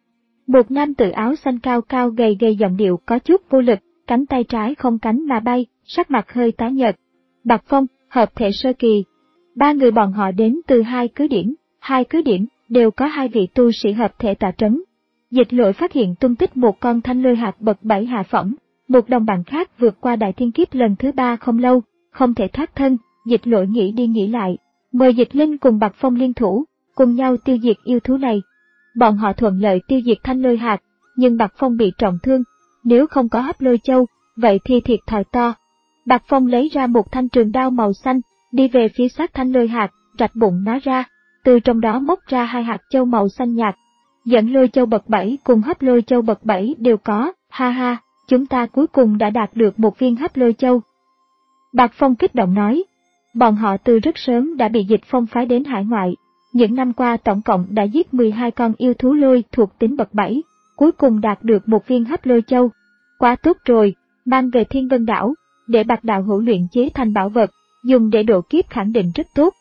Một nam tử áo xanh cao cao gầy gầy giọng điệu có chút vô lực, cánh tay trái không cánh mà bay, sắc mặt hơi tái nhợt. Bạc Phong, hợp thể sơ kỳ. Ba người bọn họ đến từ hai cứ điểm, hai cứ điểm đều có hai vị tu sĩ hợp thể tọa trấn. Dịch Lỗi phát hiện tung tích một con thanh lôi hạt bậc bảy hạ phẩm, một đồng bạn khác vượt qua đại thiên kiếp lần thứ ba không lâu, không thể thoát thân. Dịch Lỗi nghĩ đi nghĩ lại, mời Dịch Linh cùng Bạc Phong liên thủ, cùng nhau tiêu diệt yêu thú này. Bọn họ thuận lợi tiêu diệt thanh lôi hạt, nhưng Bạc Phong bị trọng thương, nếu không có hấp lôi châu, vậy thì thiệt thòi to. Bạc Phong lấy ra một thanh trường đao màu xanh, đi về phía sát thanh lôi hạt, rạch bụng nó ra, từ trong đó móc ra hai hạt châu màu xanh nhạt. Dẫn lôi châu bậc bảy cùng hấp lôi châu bậc bảy đều có, ha ha, chúng ta cuối cùng đã đạt được một viên hấp lôi châu. Bạc Phong kích động nói, bọn họ từ rất sớm đã bị Dịch Phong phái đến hải ngoại, Những năm qua tổng cộng đã giết mười hai con yêu thú lôi thuộc tính bậc bảy, cuối cùng đạt được một viên hấp lôi châu. Quá tốt rồi, mang về Thiên Vân Đảo, để Bạc đạo hữu luyện chế thành bảo vật, dùng để độ kiếp khẳng định rất tốt.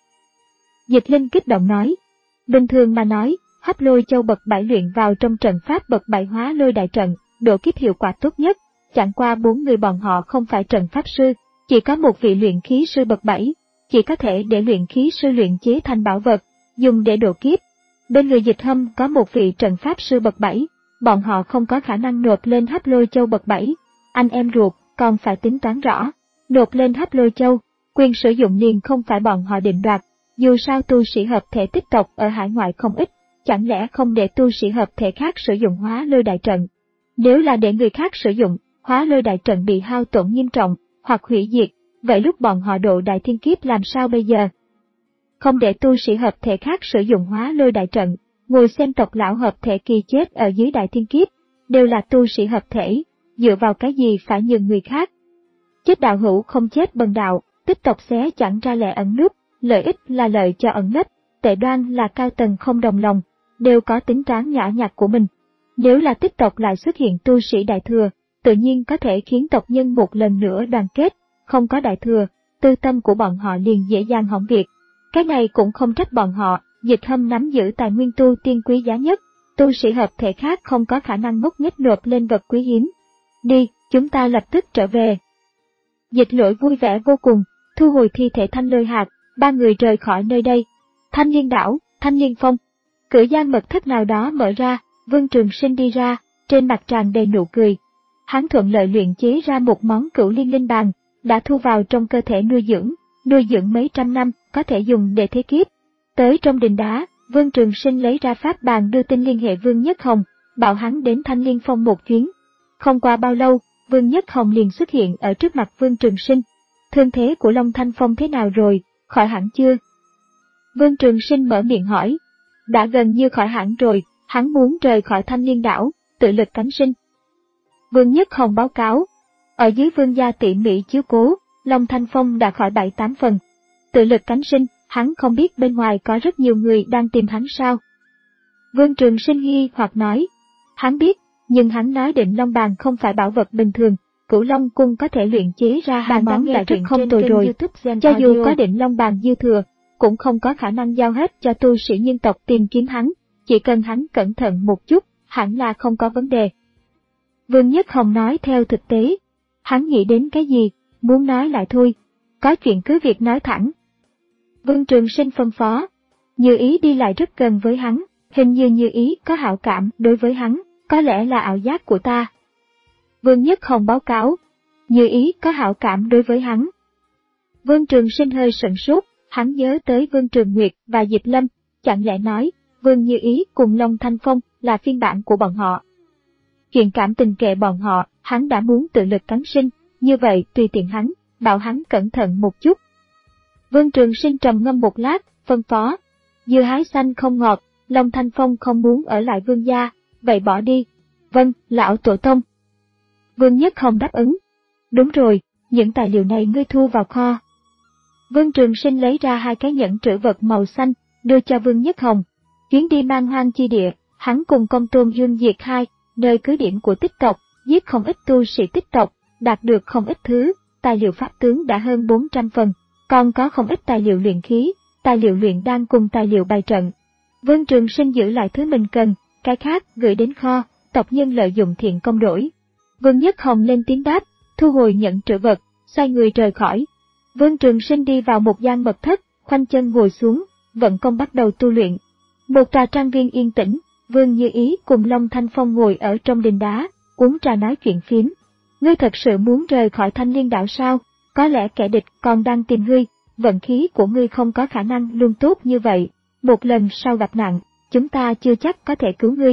Dịch Linh kích động nói, bình thường mà nói, hấp lôi châu bậc bảy luyện vào trong trận pháp bậc bảy hóa lôi đại trận, độ kiếp hiệu quả tốt nhất, chẳng qua bốn người bọn họ không phải trận pháp sư, chỉ có một vị luyện khí sư bậc bảy, chỉ có thể để luyện khí sư luyện chế thành bảo vật, dùng để độ kiếp. Bên người Dịch Hâm có một vị trận pháp sư bậc bảy, bọn họ không có khả năng nộp lên hấp lôi châu bậc bảy. Anh em ruột còn phải tính toán rõ, nộp lên hấp lôi châu, quyền sử dụng liền không phải bọn họ định đoạt, dù sao tu sĩ hợp thể tích tộc ở hải ngoại không ít, chẳng lẽ không để tu sĩ hợp thể khác sử dụng hóa lôi đại trận? Nếu là để người khác sử dụng, hóa lôi đại trận bị hao tổn nghiêm trọng, hoặc hủy diệt, vậy lúc bọn họ độ đại thiên kiếp làm sao bây giờ? Không để tu sĩ hợp thể khác sử dụng hóa lôi đại trận, ngồi xem tộc lão hợp thể kỳ chết ở dưới đại thiên kiếp, đều là tu sĩ hợp thể, dựa vào cái gì phải nhường người khác? Chết đạo hữu không chết bần đạo, tích tộc xé chẳng ra lẽ ẩn núp, lợi ích là lợi cho ẩn nấp, tệ đoan là cao tầng không đồng lòng, đều có tính toán nhỏ nhặt của mình. Nếu là tích tộc lại xuất hiện tu sĩ đại thừa, tự nhiên có thể khiến tộc nhân một lần nữa đoàn kết, không có đại thừa, tư tâm của bọn họ liền dễ dàng hỏng việc. Cái này cũng không trách bọn họ, Dịch Hâm nắm giữ tài nguyên tu tiên quý giá nhất, tu sĩ hợp thể khác không có khả năng ngốc nghếch nộp lên vật quý hiếm. Đi, chúng ta lập tức trở về. Dịch Lỗi vui vẻ vô cùng, thu hồi thi thể Thanh Lôi Hạc, ba người rời khỏi nơi đây. Thanh Liên Đảo, Thanh Liên Phong. Cửa gian mật thất nào đó mở ra, Vương Trường Sinh đi ra, trên mặt tràn đầy nụ cười. Hắn thuận lợi luyện chế ra một món Cửu Liên Linh Bàn, đã thu vào trong cơ thể nuôi dưỡng, nuôi dưỡng mấy trăm năm, có thể dùng để thế kiếp. Tới trong đình đá, Vương Trường Sinh lấy ra pháp bàn đưa tin liên hệ Vương Nhất Hồng, bảo hắn đến Thanh Liên Phong một chuyến. Không qua bao lâu, Vương Nhất Hồng liền xuất hiện ở trước mặt Vương Trường Sinh. Thương thế của Long Thanh Phong thế nào rồi, khỏi hẳn chưa? Vương Trường Sinh mở miệng hỏi. Đã gần như khỏi hẳn rồi, hắn muốn rời khỏi Thanh Liên Đảo, tự lực cánh sinh. Vương Nhất Hồng báo cáo. Ở dưới Vương gia tỉ mỉ chiếu cố, Long Thanh Phong đã khỏi bảy tám phần. Tự lực cánh sinh, hắn không biết bên ngoài có rất nhiều người đang tìm hắn sao? Vương Trường Sinh nghi hoặc nói. Hắn biết, nhưng hắn nói Định Long Bàn không phải bảo vật bình thường, Cửu Long Cung có thể luyện chế ra hai món đã rất không tồi rồi, cho dù có Định Long Bàn dư thừa, cũng không có khả năng giao hết cho tu sĩ nhân tộc tìm kiếm hắn, chỉ cần hắn cẩn thận một chút, hẳn là không có vấn đề. Vương Nhất Hồng nói theo thực tế, hắn nghĩ đến cái gì, muốn nói lại thôi, có chuyện cứ việc nói thẳng. Vương Trường Sinh phân phó, Như Ý đi lại rất gần với hắn, hình như Như Ý có hảo cảm đối với hắn, có lẽ là ảo giác của ta. Vương Nhất Hồng báo cáo, Như Ý có hảo cảm đối với hắn. Vương Trường Sinh hơi sửng sốt, hắn nhớ tới Vương Trường Nguyệt và Diệp Lâm, chẳng lẽ nói, Vương Như Ý cùng Long Thanh Phong là phiên bản của bọn họ. Chuyện cảm tình kệ bọn họ, hắn đã muốn tự lực cánh sinh, như vậy tùy tiện hắn, bảo hắn cẩn thận một chút. Vương Trường Sinh trầm ngâm một lát, phân phó, dưa hái xanh không ngọt, Long Thanh Phong không muốn ở lại Vương gia, vậy bỏ đi. Vâng, lão tổ tông. Vương Nhất Hồng đáp ứng. Đúng rồi, những tài liệu này ngươi thu vào kho. Vương Trường Sinh lấy ra hai cái nhẫn trữ vật màu xanh, đưa cho Vương Nhất Hồng. Chuyến đi Man Hoang chi địa, hắn cùng Công Tôn Dương diệt hai, nơi cứ điểm của tích tộc, giết không ít tu sĩ tích tộc, đạt được không ít thứ, tài liệu pháp tướng đã hơn bốn trăm phần, còn có không ít tài liệu luyện khí, tài liệu luyện đan cùng tài liệu bày trận. Vương Trường Sinh giữ lại thứ mình cần, cái khác gửi đến kho, tộc nhân lợi dụng thiện công đổi. Vương Nhất Hồng lên tiếng đáp, thu hồi nhẫn trữ vật, xoay người rời khỏi. Vương Trường Sinh đi vào một gian mật thất, khoanh chân ngồi xuống, vận công bắt đầu tu luyện. Một trà trang viên yên tĩnh, Vương Như Ý cùng Long Thanh Phong ngồi ở trong đình đá, uống trà nói chuyện phiếm. Ngươi thật sự muốn rời khỏi Thanh Liên Đảo sao? Có lẽ kẻ địch còn đang tìm ngươi, vận khí của ngươi không có khả năng luôn tốt như vậy. Một lần sau gặp nạn, chúng ta chưa chắc có thể cứu ngươi.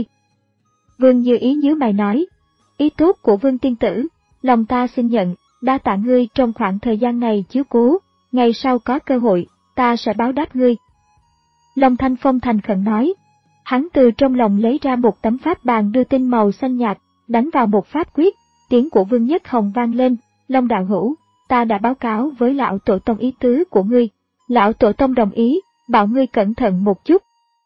Vương Như Ý nhíu mày nói, ý tốt của Vương tiên tử, lòng ta xin nhận, đa tạ ngươi trong khoảng thời gian này chiếu cố, ngày sau có cơ hội, ta sẽ báo đáp ngươi. Long Thanh Phong thành khẩn nói, hắn từ trong lòng lấy ra một tấm pháp bàn đưa tin màu xanh nhạt, đánh vào một pháp quyết, tiếng của Vương Nhất Hồng vang lên, Long đạo hữu, ta đã báo cáo với lão tổ tông ý tứ của ngươi, lão tổ tông đồng ý, bảo ngươi cẩn thận một chút.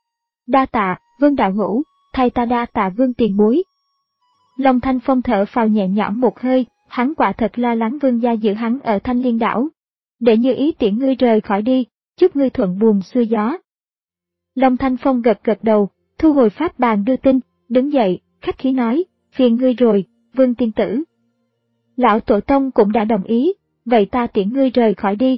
Đa tạ, Vương đạo hữu, thay ta đa tạ Vương tiền bối. Long Thanh Phong thở phào nhẹ nhõm một hơi, hắn quả thật lo lắng Vương gia giữ hắn ở Thanh Liên đảo. Để Như Ý tiễn ngươi rời khỏi đi, chúc ngươi thuận buồm xuôi gió. Long Thanh Phong gật gật đầu, thu hồi pháp bàn đưa tin, đứng dậy, khách khí nói, phiền ngươi rồi, Vương tiên tử. Lão tổ tông cũng đã đồng ý, vậy ta tiễn ngươi rời khỏi đi.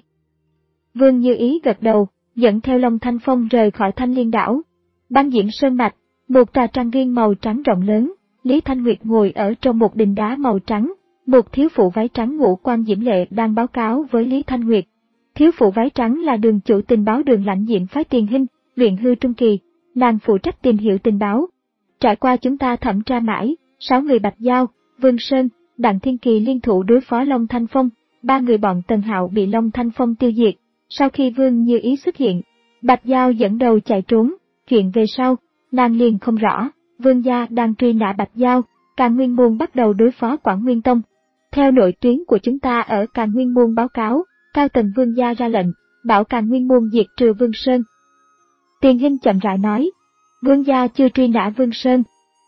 Vương Như Ý gật đầu, dẫn theo Long Thanh Phong rời khỏi Thanh Liên đảo. Băng Diễn Sơn Mạch, một tòa trang viên màu trắng rộng lớn, Lý Thanh Nguyệt ngồi ở trong một đình đá màu trắng, một thiếu phụ váy trắng ngũ quan diễm lệ đang báo cáo với Lý Thanh Nguyệt. Thiếu phụ váy trắng là đường chủ tình báo đường lãnh diễm phái Tiền Hinh, luyện hư trung kỳ, nàng phụ trách tìm hiểu tình báo. Trải qua chúng ta thẩm tra mãi, sáu người Bạch Giao, Vương Sơn, Đặng Thiên Kỳ liên thủ đối phó Long Thanh Phong, ba người bọn Tần Hạo bị Long Thanh Phong tiêu diệt. Sau khi Vương Như Ý xuất hiện, Bạch Giao dẫn đầu chạy trốn, chuyện về sau, nàng liền không rõ. Vương gia đang truy nã Bạch Giao, Càn Nguyên Môn bắt đầu đối phó Quảng Nguyên Tông. Theo nội tuyến của chúng ta ở Càn Nguyên Môn báo cáo, cao tầng Vương gia ra lệnh, bảo Càn Nguyên Môn diệt trừ Vương Sơn. Tiền Hinh chậm rãi nói, Vương gia chưa truy nã Vương Sơn.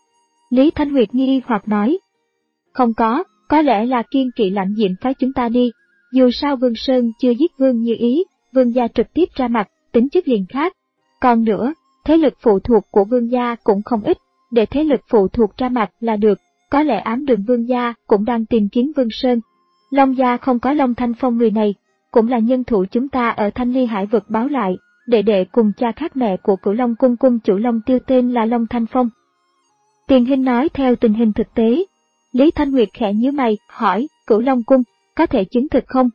Lý Thanh Nguyệt nghi hoặc nói, không có, có lẽ là kiên kỵ lãnh diệm phái chúng ta đi. Dù sao Vương Sơn chưa giết Vương Như Ý, Vương gia trực tiếp ra mặt, tính chất liền khác. Còn nữa, thế lực phụ thuộc của Vương gia cũng không ít, để thế lực phụ thuộc ra mặt là được, có lẽ ám đường Vương gia cũng đang tìm kiếm Vương Sơn. Long gia không có Long Thanh Phong người này, cũng là nhân thủ chúng ta ở Thanh Ly Hải vực báo lại, đệ đệ cùng cha khác mẹ của Cửu Long cung cung chủ Long Tiêu tên là Long Thanh Phong. Tiền Hinh nói theo tình hình thực tế. Lý Thanh Nguyệt khẽ nhíu mày, hỏi, Cửu Long cung, có thể chứng thực không?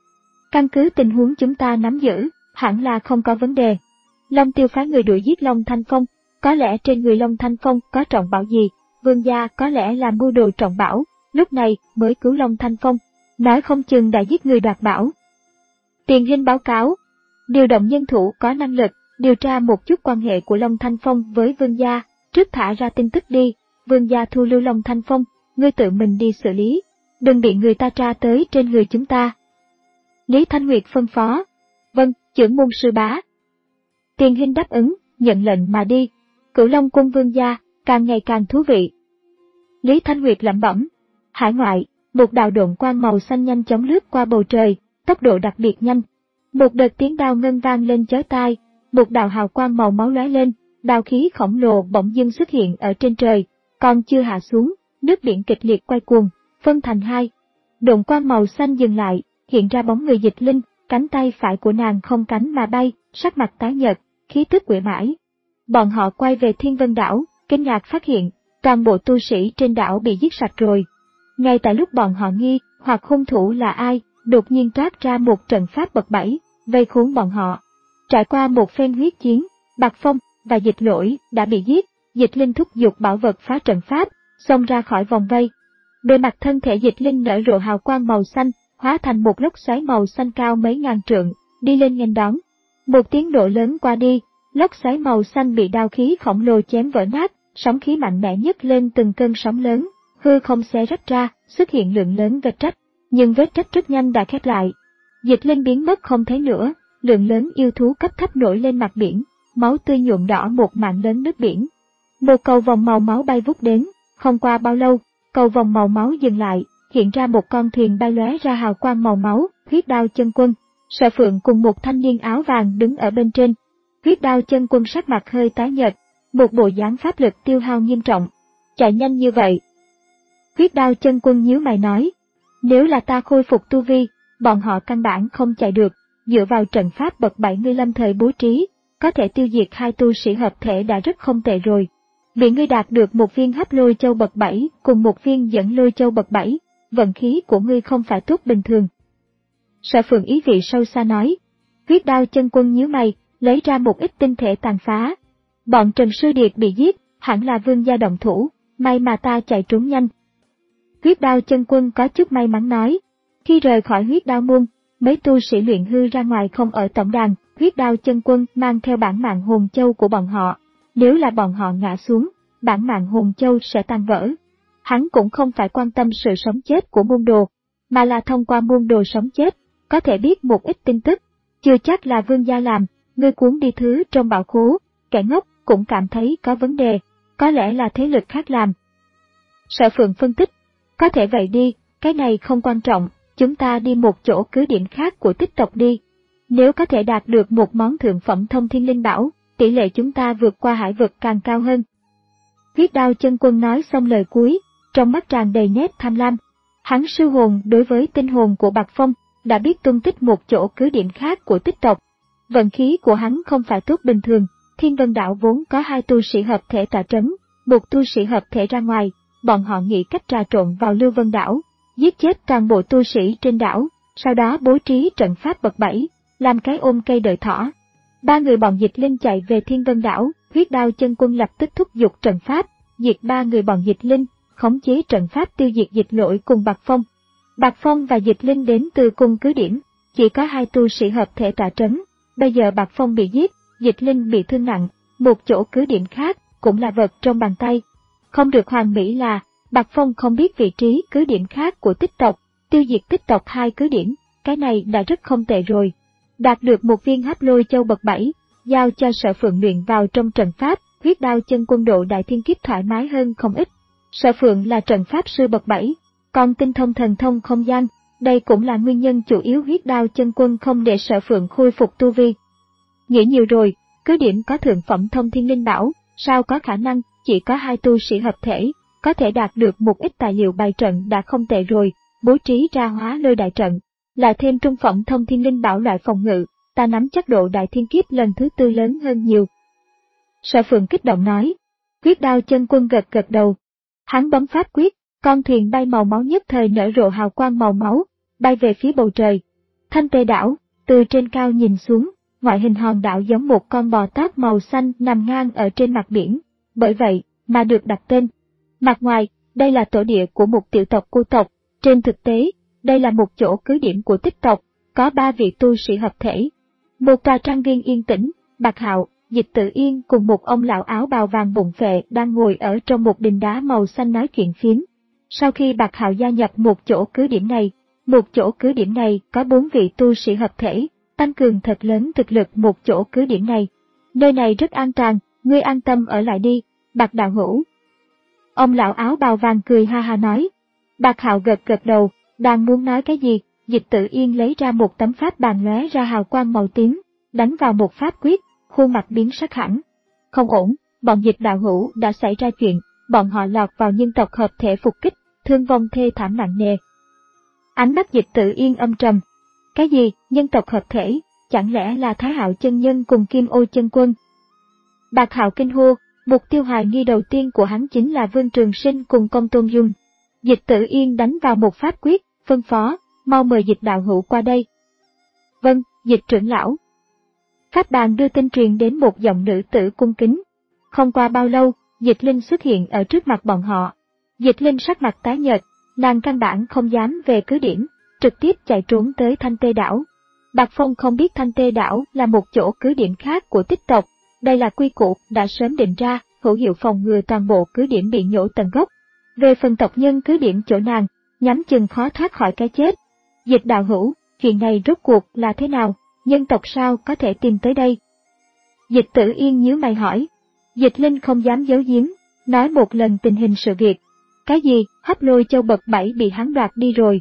Căn cứ tình huống chúng ta nắm giữ, hẳn là không có vấn đề. Long Tiêu phái người đuổi giết Long Thanh Phong, có lẽ trên người Long Thanh Phong có trọng bảo gì, Vương gia có lẽ là mưu đồ trọng bảo, lúc này mới cứu Long Thanh Phong, nói không chừng đã giết người đoạt bảo. Tiền Hinh báo cáo, điều động nhân thủ có năng lực, điều tra một chút quan hệ của Long Thanh Phong với Vương gia, trước thả ra tin tức đi, Vương gia thu lưu Long Thanh Phong, ngươi tự mình đi xử lý, đừng bị người ta tra tới trên người chúng ta. Lý Thanh Nguyệt phân phó, vâng, trưởng môn sư bá. Tiền Hinh đáp ứng, nhận lệnh mà đi. Cửu Long cung Vương gia, càng ngày càng thú vị. Lý Thanh Nguyệt lẩm bẩm. Hải ngoại, một đạo độn quang màu xanh nhanh chóng lướt qua bầu trời, tốc độ đặc biệt nhanh. Một đợt tiếng đao ngân vang lên chói tai, một đạo hào quang màu máu lóe lên, đao khí khổng lồ bỗng dưng xuất hiện ở trên trời, còn chưa hạ xuống, nước biển kịch liệt quay cuồng, phân thành hai. Độn quang màu xanh dừng lại, hiện ra bóng người Dịch Linh, cánh tay phải của nàng không cánh mà bay, sắc mặt tái nhợt, khí tức uể oải. Bọn họ quay về Thiên Vân đảo, kinh ngạc phát hiện, toàn bộ tu sĩ trên đảo bị giết sạch rồi. Ngay tại lúc bọn họ nghi, hoặc hung thủ là ai, đột nhiên toát ra một trận pháp bậc bảy, vây khốn bọn họ. Trải qua một phen huyết chiến, Bạc Phong và Dịch Lỗi đã bị giết, Dịch Linh thúc giục bảo vật phá trận pháp, xông ra khỏi vòng vây. Bề mặt thân thể Dịch Linh nở rộ hào quang màu xanh, hóa thành một lốc xoáy màu xanh cao mấy ngàn trượng, đi lên nghênh đón. Một tiếng nổ lớn qua đi, lốc xoáy màu xanh bị đao khí khổng lồ chém vỡ nát, sóng khí mạnh mẽ nhấc lên từng cơn sóng lớn, hư không xé rách ra, xuất hiện lượng lớn vết rách, nhưng vết rách rất nhanh đã khép lại. Dịch Linh biến mất không thấy nữa, lượng lớn yêu thú cấp thấp nổi lên mặt biển, máu tươi nhuộm đỏ một mảng lớn nước biển. Một cầu vòng màu máu bay vút đến, không qua bao lâu, cầu vòng màu máu dừng lại, hiện ra một con thuyền bay lóe ra hào quang màu máu, Huyết Đao Chân Quân. Sở Phượng cùng một thanh niên áo vàng đứng ở bên trên. Huyết Đao Chân Quân sắc mặt hơi tái nhợt, một bộ dáng pháp lực tiêu hao nghiêm trọng. Chạy nhanh như vậy. Huyết Đao Chân Quân nhíu mày nói, nếu là ta khôi phục tu vi, bọn họ căn bản không chạy được, dựa vào trận pháp bậc bảy ngươi lâm thời bố trí, có thể tiêu diệt hai tu sĩ hợp thể đã rất không tệ rồi. Bị ngươi đạt được một viên hấp lôi châu bậc bảy cùng một viên dẫn lôi châu bậc bảy, vận khí của ngươi không phải tốt bình thường. Sở Phượng ý vị sâu xa nói. Huyết Đao Chân Quân nhíu mày, lấy ra một ít tinh thể tàn phá. Bọn Trần Sư Điệt bị giết, hẳn là Vương gia động thủ, may mà ta chạy trốn nhanh. Huyết Đao Chân Quân có chút may mắn nói. Khi rời khỏi Huyết Đao môn, mấy tu sĩ luyện hư ra ngoài không ở tổng đàn, Huyết Đao Chân Quân mang theo bản mạng hồn châu của bọn họ. Nếu là bọn họ ngã xuống, bản mạng hồn châu sẽ tan vỡ. Hắn cũng không phải quan tâm sự sống chết của môn đồ, mà là thông qua môn đồ sống chết, có thể biết một ít tin tức, chưa chắc là Vương gia làm, ngươi cuốn đi thứ trong bảo khố, kẻ ngốc cũng cảm thấy có vấn đề, có lẽ là thế lực khác làm. Sở Phượng phân tích, có thể vậy đi, cái này không quan trọng, chúng ta đi một chỗ cứ điểm khác của tích tộc đi. Nếu có thể đạt được một món thượng phẩm thông thiên linh bảo, tỷ lệ chúng ta vượt qua hải vực càng cao hơn. Huyết Đao Chân Quân nói xong lời cuối, trong mắt tràn đầy nét tham lam. Hắn sư hồn đối với tinh hồn của Bạc Phong, đã biết tung tích một chỗ cứ điểm khác của tích tộc. Vận khí của hắn không phải tốt bình thường, Thiên Vân Đảo vốn có hai tu sĩ hợp thể tọa trấn, một tu sĩ hợp thể ra ngoài, bọn họ nghĩ cách trà trộn vào Lưu Vân Đảo, giết chết toàn bộ tu sĩ trên đảo, sau đó bố trí trận pháp bậc bảy, làm cái ôm cây đợi thỏ. Ba người bọn Dịch Linh chạy về Thiên Vân Đảo, Huyết Đao Chân Quân lập tức thúc giục trận pháp, diệt ba người bọn Dịch Linh, khống chế trận pháp tiêu diệt Dịch Lỗi cùng Bạc Phong. Bạc Phong và Dịch Linh đến từ cùng cứ điểm, chỉ có hai tu sĩ hợp thể tọa trấn. Bây giờ Bạc Phong bị giết, Dịch Linh bị thương nặng, một chỗ cứ điểm khác cũng là vật trong bàn tay. Không được hoàn mỹ là Bạc Phong không biết vị trí cứ điểm khác của tích tộc, tiêu diệt tích tộc hai cứ điểm, cái này đã rất không tệ rồi. Đạt được một viên Hấp Lôi Châu bậc bảy, giao cho Sở Phượng luyện vào trong trận pháp, Huyết Đao Chân Quân độ đại thiên kiếp thoải mái hơn không ít. Sở Phượng là trận pháp sư bậc bảy, còn tinh thông thần thông không gian, đây cũng là nguyên nhân chủ yếu Huyết Đao Chân Quân không để Sở Phượng khôi phục tu vi. Nghĩ nhiều rồi, cứ điểm có thượng phẩm thông thiên linh bảo, sao có khả năng chỉ có hai tu sĩ hợp thể, có thể đạt được một ít tài liệu bày trận đã không tệ rồi, bố trí ra Hóa Lôi đại trận, lại thêm trung phẩm thông thiên linh bảo loại phòng ngự, ta nắm chắc độ đại thiên kiếp lần thứ tư lớn hơn nhiều. Sở Phượng kích động nói. Huyết Đao Chân Quân gật gật đầu. Hắn bấm pháp quyết, con thuyền bay màu máu nhất thời nở rộ hào quang màu máu, bay về phía bầu trời. Thanh Tê đảo, từ trên cao nhìn xuống, ngoại hình hòn đảo giống một con bò tót màu xanh nằm ngang ở trên mặt biển, bởi vậy mà được đặt tên. Mặt ngoài, đây là tổ địa của một tiểu tộc cô tộc, trên thực tế, đây là một chỗ cứ điểm của tích tộc, có ba vị tu sĩ hợp thể. Một tòa trang viên yên tĩnh, Bạc Hạo, Dịch Tự Yên cùng một ông lão áo bào vàng bụng phệ đang ngồi ở trong một đình đá màu xanh nói chuyện phiếm. Sau khi Bạc Hạo gia nhập một chỗ cứ điểm này, một chỗ cứ điểm này có bốn vị tu sĩ hợp thể, tăng cường thật lớn thực lực một chỗ cứ điểm này. Nơi này rất an toàn, ngươi an tâm ở lại đi, Bạc đạo hữu. Ông lão áo bào vàng cười ha ha nói. Bạc Hạo gật gật đầu, đang muốn nói cái gì, Dịch Tự Yên lấy ra một tấm pháp bàn lóe ra hào quang màu tím, đánh vào một pháp quyết, khuôn mặt biến sắc hẳn. Không ổn, bọn Dịch đạo hữu đã xảy ra chuyện, bọn họ lọt vào nhân tộc hợp thể phục kích, thương vong thê thảm nặng nề. Ánh mắt Dịch Tự Yên âm trầm. Cái gì, nhân tộc hợp thể, chẳng lẽ là Thái Hạo chân nhân cùng Kim Ô chân quân? Bạc Hạo kinh hô, mục tiêu hoài nghi đầu tiên của hắn chính là Vương Trường Sinh cùng Công Tôn Dung. Dịch Tự Yên đánh vào một pháp quyết, phân phó, mau mời Dịch đạo hữu qua đây. Vâng, Dịch trưởng lão. Pháp bàn đưa tin truyền đến một giọng nữ tử cung kính. Không qua bao lâu, Dịch Linh xuất hiện ở trước mặt bọn họ. Dịch Linh sắc mặt tái nhợt, nàng căn bản không dám về cứ điểm, trực tiếp chạy trốn tới Thanh Tê đảo. Bạc Phong không biết Thanh Tê đảo là một chỗ cứ điểm khác của tích tộc, đây là quy củ đã sớm định ra, hữu hiệu phòng ngừa toàn bộ cứ điểm bị nhổ tận gốc. Về phần tộc nhân cứ điểm chỗ nàng, nhắm chừng khó thoát khỏi cái chết. Dịch đạo hữu, chuyện này rốt cuộc là thế nào, nhân tộc sao có thể tìm tới đây? Dịch Tự Yên nhíu mày hỏi. Dịch Linh không dám giấu giếm, nói một lần tình hình sự việc. Cái gì, Hấp Lôi Châu bậc bảy bị hắn đoạt đi rồi.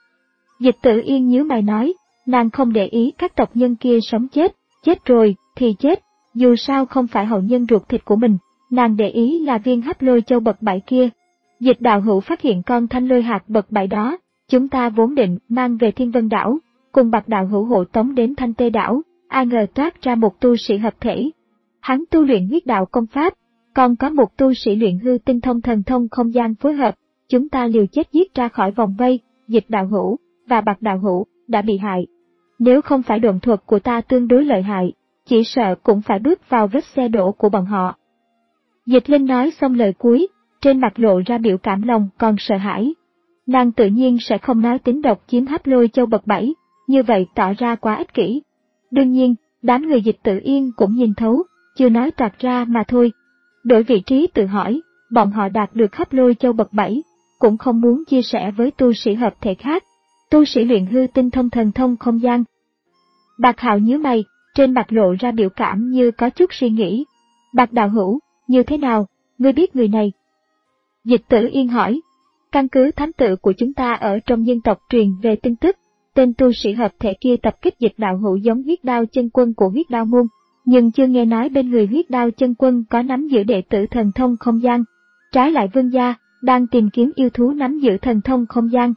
Dịch Tự Yên nhíu mày nói, nàng không để ý các tộc nhân kia sống chết, chết rồi thì chết, dù sao không phải hậu nhân ruột thịt của mình, nàng để ý là viên Hấp Lôi Châu bậc bảy kia. Dịch đạo hữu phát hiện con thanh lôi hạt bậc bảy đó, chúng ta vốn định mang về Thiên Vân đảo, cùng Bạc đạo hữu hộ tống đến Thanh Tê đảo, ai ngờ toát ra một tu sĩ hợp thể. Hắn tu luyện huyết đạo công pháp, còn có một tu sĩ luyện hư tinh thông thần thông không gian phối hợp, chúng ta liều chết giết ra khỏi vòng vây, Dịch đạo hữu và Bạc đạo hữu đã bị hại. Nếu không phải độn thuật của ta tương đối lợi hại, chỉ sợ cũng phải bước vào vết xe đổ của bọn họ. Dịch Linh nói xong lời cuối, trên mặt lộ ra biểu cảm lòng còn sợ hãi. Nàng tự nhiên sẽ không nói tính độc chiếm Hấp Lôi Châu bậc bảy, như vậy tỏ ra quá ích kỷ. Đương nhiên, đám người Dịch Tự Yên cũng nhìn thấu, chưa nói toạc ra mà thôi. Đổi vị trí tự hỏi, bọn họ đạt được Hấp Lôi Châu bậc bảy, cũng không muốn chia sẻ với tu sĩ hợp thể khác, tu sĩ luyện hư tinh thông thần thông không gian. Bạc Hạo nhíu mày, trên mặt lộ ra biểu cảm như có chút suy nghĩ. Bạc đạo hữu, như thế nào, ngươi biết người này? Dịch Tử Yên hỏi. Căn cứ thám tử của chúng ta ở trong dân tộc truyền về tin tức, tên tu sĩ hợp thể kia tập kích Dịch đạo hữu giống huyết đao chân quân của huyết đao môn, nhưng chưa nghe nói bên người huyết đao chân quân có nắm giữ đệ tử thần thông không gian. Trái lại Vương gia đang tìm kiếm yêu thú nắm giữ thần thông không gian.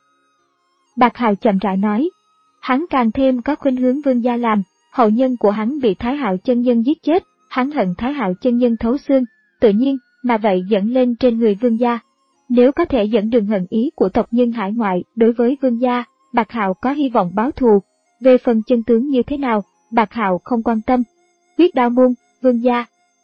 Bạc Hạo chậm rãi nói. Hắn càng thêm có khuynh hướng Vương gia làm, hậu nhân của hắn bị Thái Hạo chân nhân giết chết, hắn hận Thái Hạo chân nhân thấu xương, tự nhiên mà vậy dẫn lên trên người Vương gia. Nếu có thể dẫn đường hận ý của tộc nhân hải ngoại đối với Vương gia, Bạc Hạo có hy vọng báo thù. Về phần chân tướng như thế nào, Bạc Hạo không quan tâm. Huyết đao môn, Vương gia.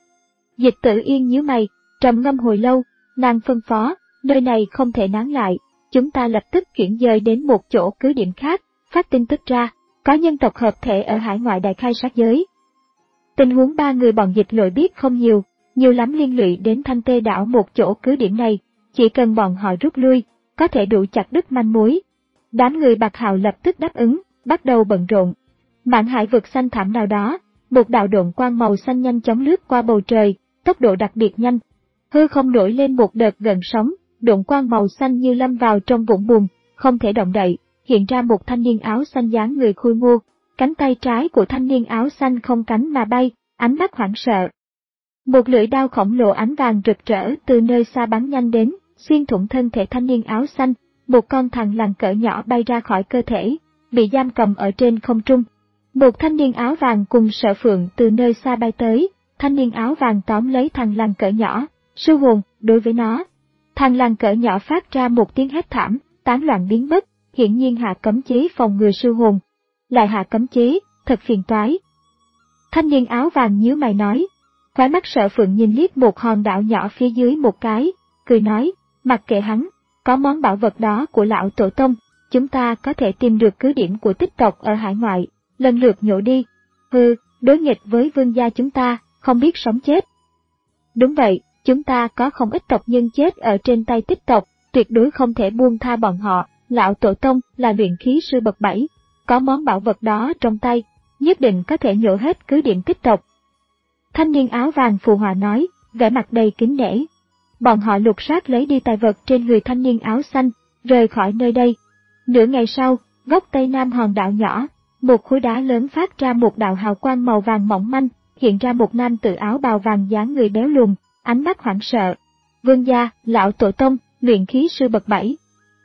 Dịch Tử Yên nhíu mày, trầm ngâm hồi lâu, nàng phân phó, nơi này không thể nán lại, chúng ta lập tức chuyển dời đến một chỗ cứ điểm khác, phát tin tức ra, có nhân tộc hợp thể ở hải ngoại đại khai sát giới. Tình huống ba người bọn Dịch Lỗi biết không nhiều, nhiều lắm liên lụy đến Thanh Tê đảo một chỗ cứ điểm này, chỉ cần bọn họ rút lui, có thể đủ chặt đứt manh mối. Đám người Bạc Hạo lập tức đáp ứng, bắt đầu bận rộn. Mạn hải vực xanh thẳm nào đó, một đạo độn quang màu xanh nhanh chóng lướt qua bầu trời, tốc độ đặc biệt nhanh. Hư không nổi lên một đợt gần sóng, độn quang màu xanh như lâm vào trong vũng bùn, không thể động đậy, hiện ra một thanh niên áo xanh dáng người khôi ngô, cánh tay trái của thanh niên áo xanh không cánh mà bay, ánh mắt hoảng sợ. Một lưỡi đao khổng lồ ánh vàng rực rỡ từ nơi xa bắn nhanh đến, xuyên thủng thân thể thanh niên áo xanh, một con thằn lằn cỡ nhỏ bay ra khỏi cơ thể, bị giam cầm ở trên không trung. Một thanh niên áo vàng cùng Sở Phượng từ nơi xa bay tới, thanh niên áo vàng tóm lấy thằn lằn cỡ nhỏ, sư hồn, đối với nó. Thằn lằn cỡ nhỏ phát ra một tiếng hét thảm, tán loạn biến mất, hiển nhiên hạ cấm chế phòng ngừa sư hồn. Lại hạ cấm chế, thật phiền toái. Thanh niên áo vàng nhíu mày nói. Khóe mắt Sở Phượng nhìn liếc một hòn đảo nhỏ phía dưới một cái, cười nói, mặc kệ hắn, có món bảo vật đó của lão tổ tông, chúng ta có thể tìm được cứ điểm của tích tộc ở hải ngoại, lần lượt nhổ đi. Hừ, đối nghịch với vương gia chúng ta, không biết sống chết. Đúng vậy, chúng ta có không ít tộc nhân chết ở trên tay tích tộc, tuyệt đối không thể buông tha bọn họ, lão tổ tông là luyện khí sư bậc bảy, có món bảo vật đó trong tay, nhất định có thể nhổ hết cứ điểm tích tộc. Thanh niên áo vàng phù hòa nói, vẻ mặt đầy kính nể. Bọn họ lục soát lấy đi tài vật trên người thanh niên áo xanh, rời khỏi nơi đây. Nửa ngày sau, góc tây nam hòn đảo nhỏ, một khối đá lớn phát ra một đạo hào quang màu vàng mỏng manh, hiện ra một nam tử áo bào vàng dáng người béo lùn, ánh mắt hoảng sợ. Vương gia, lão tổ tông, luyện khí sư bậc bảy.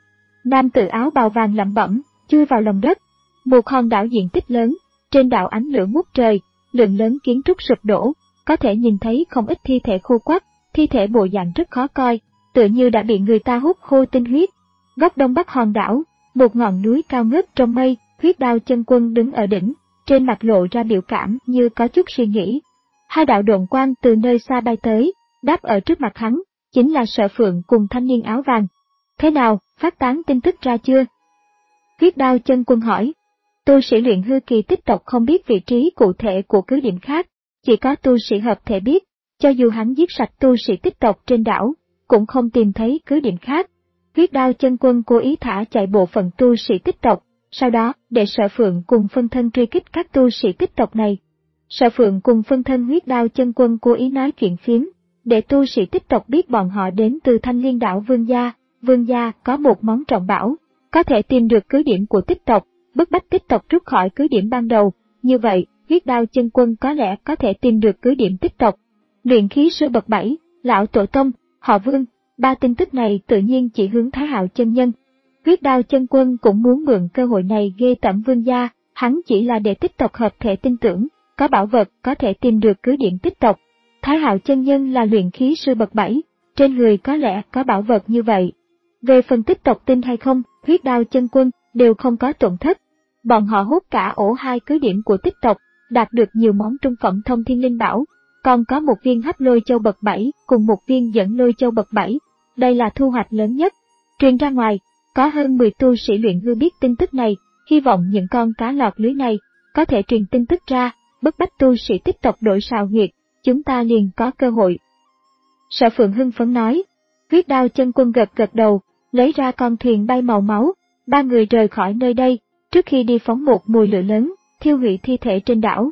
Nam tử áo bào vàng lẩm bẩm, chui vào lòng đất. Một hòn đảo diện tích lớn, trên đảo ánh lửa ngút trời, lượng lớn kiến trúc sụp đổ, có thể nhìn thấy không ít thi thể khô quắt, thi thể bộ dạng rất khó coi, tựa như đã bị người ta hút khô tinh huyết. Góc đông bắc hòn đảo, một ngọn núi cao ngất trong mây, huyết đao chân quân đứng ở đỉnh, trên mặt lộ ra biểu cảm như có chút suy nghĩ. Hai đạo độn quang từ nơi xa bay tới, đáp ở trước mặt hắn, chính là Sở Phượng cùng thanh niên áo vàng. Thế nào, phát tán tin tức ra chưa? Huyết đao chân quân hỏi. Tu sĩ luyện hư kỳ tích tộc không biết vị trí cụ thể của cứ điểm khác, chỉ có tu sĩ hợp thể biết, cho dù hắn giết sạch tu sĩ tích tộc trên đảo, cũng không tìm thấy cứ điểm khác. Huyết đao chân quân cố ý thả chạy bộ phận tu sĩ tích tộc, sau đó để Sở Phượng cùng phân thân truy kích các tu sĩ tích tộc này. Sở Phượng cùng phân thân huyết đao chân quân cố ý nói chuyện phiếm, để tu sĩ tích tộc biết bọn họ đến từ Thanh Liên đảo Vương gia, Vương gia có một món trọng bảo, có thể tìm được cứ điểm của tích tộc, bức bách tích tộc rút khỏi cứ điểm ban đầu, như vậy, huyết đao chân quân có lẽ có thể tìm được cứ điểm tích tộc. Luyện khí sư bậc bảy, lão tổ tông, họ Vương, ba tin tức này tự nhiên chỉ hướng Thái Hạo chân nhân. Huyết đao chân quân cũng muốn mượn cơ hội này ghê tẩm Vương gia, hắn chỉ là để tích tộc hợp thể tin tưởng, có bảo vật có thể tìm được cứ điểm tích tộc. Thái Hạo chân nhân là luyện khí sư bậc bảy, trên người có lẽ có bảo vật như vậy. Về phần tích tộc tin hay không, huyết đao chân quân đều không có tổn thất. Bọn họ hút cả ổ hai cứ điểm của tích tộc, đạt được nhiều món trung phẩm thông thiên linh bảo, còn có một viên hấp lôi châu bậc bảy cùng một viên dẫn lôi châu bậc bảy. Đây là thu hoạch lớn nhất. Truyền ra ngoài, có hơn mười tu sĩ luyện hư biết tin tức này, hy vọng những con cá lọt lưới này có thể truyền tin tức ra, bức bách tu sĩ tích tộc đổi sao huyệt, chúng ta liền có cơ hội. Sở Phượng hưng phấn nói. Huyết đao chân quân gật gật đầu, lấy ra con thuyền bay màu máu, ba người rời khỏi nơi đây, trước khi đi phóng một mùi lửa lớn, thiêu hủy thi thể trên đảo.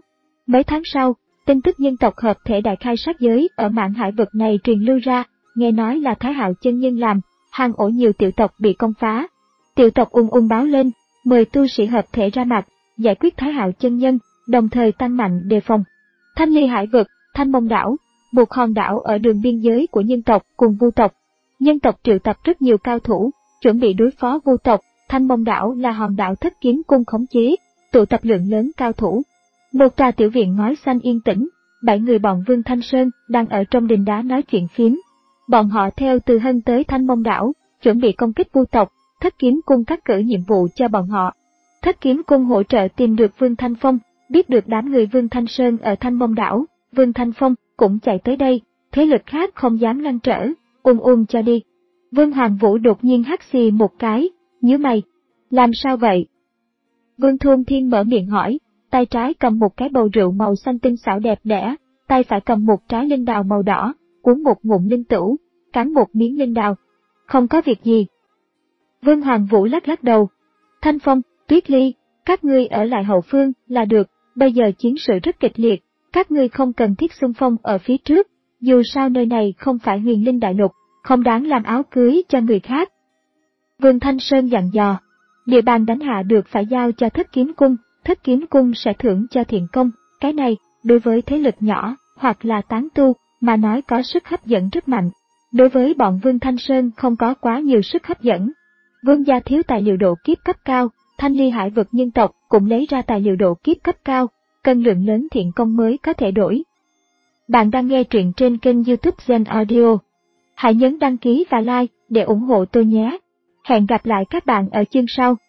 Mấy tháng sau, tin tức nhân tộc hợp thể đại khai sát giới ở mạn hải vực này truyền lưu ra, nghe nói là Thái Hạo chân nhân làm, hang ổ nhiều tiểu tộc bị công phá. Tiểu tộc ung ung báo lên, mời tu sĩ hợp thể ra mặt, giải quyết Thái Hạo chân nhân, đồng thời tăng mạnh đề phòng. Thanh Ly hải vực, Thanh Mông đảo, một hòn đảo ở đường biên giới của nhân tộc cùng vu tộc. Nhân tộc triệu tập rất nhiều cao thủ, chuẩn bị đối phó vu tộc. Thanh Mông đảo là hòn đảo Thất Kiếm Cung khống chế, tụ tập lượng lớn cao thủ. Một tòa tiểu viện ngói xanh yên tĩnh, bảy người bọn Vương Thanh Sơn đang ở trong đình đá nói chuyện phiếm. Bọn họ theo Từ Hân tới Thanh Mông đảo, chuẩn bị công kích vu tộc. Thất Kiếm Cung cắt cử nhiệm vụ cho bọn họ. Thất Kiếm Cung hỗ trợ tìm được Vương Thanh Phong, biết được đám người Vương Thanh Sơn ở Thanh Mông đảo, Vương Thanh Phong cũng chạy tới đây, thế lực khác không dám ngăn trở, ung ung cho đi. Vương Hoàng Vũ đột nhiên hắt xì một cái, nhíu mày, làm sao vậy? Vương Thôn Thiên mở miệng hỏi, tay trái cầm một cái bầu rượu màu xanh tinh xảo đẹp đẽ, tay phải cầm một trái linh đào màu đỏ, uống một ngụm linh tửu, cắn một miếng linh đào. Không có việc gì. Vương Hoàng Vũ lắc lắc đầu. Thanh Phong, Tuyết Ly, các ngươi ở lại hậu phương là được, bây giờ chiến sự rất kịch liệt, các ngươi không cần thiết xung phong ở phía trước, dù sao nơi này không phải huyền linh đại lục, không đáng làm áo cưới cho người khác. Vương Thanh Sơn dặn dò, địa bàn đánh hạ được phải giao cho Thất Kiếm Cung, Thất Kiếm Cung sẽ thưởng cho thiện công, cái này, đối với thế lực nhỏ, hoặc là tán tu, mà nói có sức hấp dẫn rất mạnh. Đối với bọn Vương Thanh Sơn không có quá nhiều sức hấp dẫn. Vương gia thiếu tài liệu độ kiếp cấp cao, Thanh Ly hải vực nhân tộc cũng lấy ra tài liệu độ kiếp cấp cao, cần lượng lớn thiện công mới có thể đổi. Bạn đang nghe truyện trên kênh YouTube Zen Audio. Hãy nhấn đăng ký và like để ủng hộ tôi nhé. Hẹn gặp lại các bạn ở chương sau.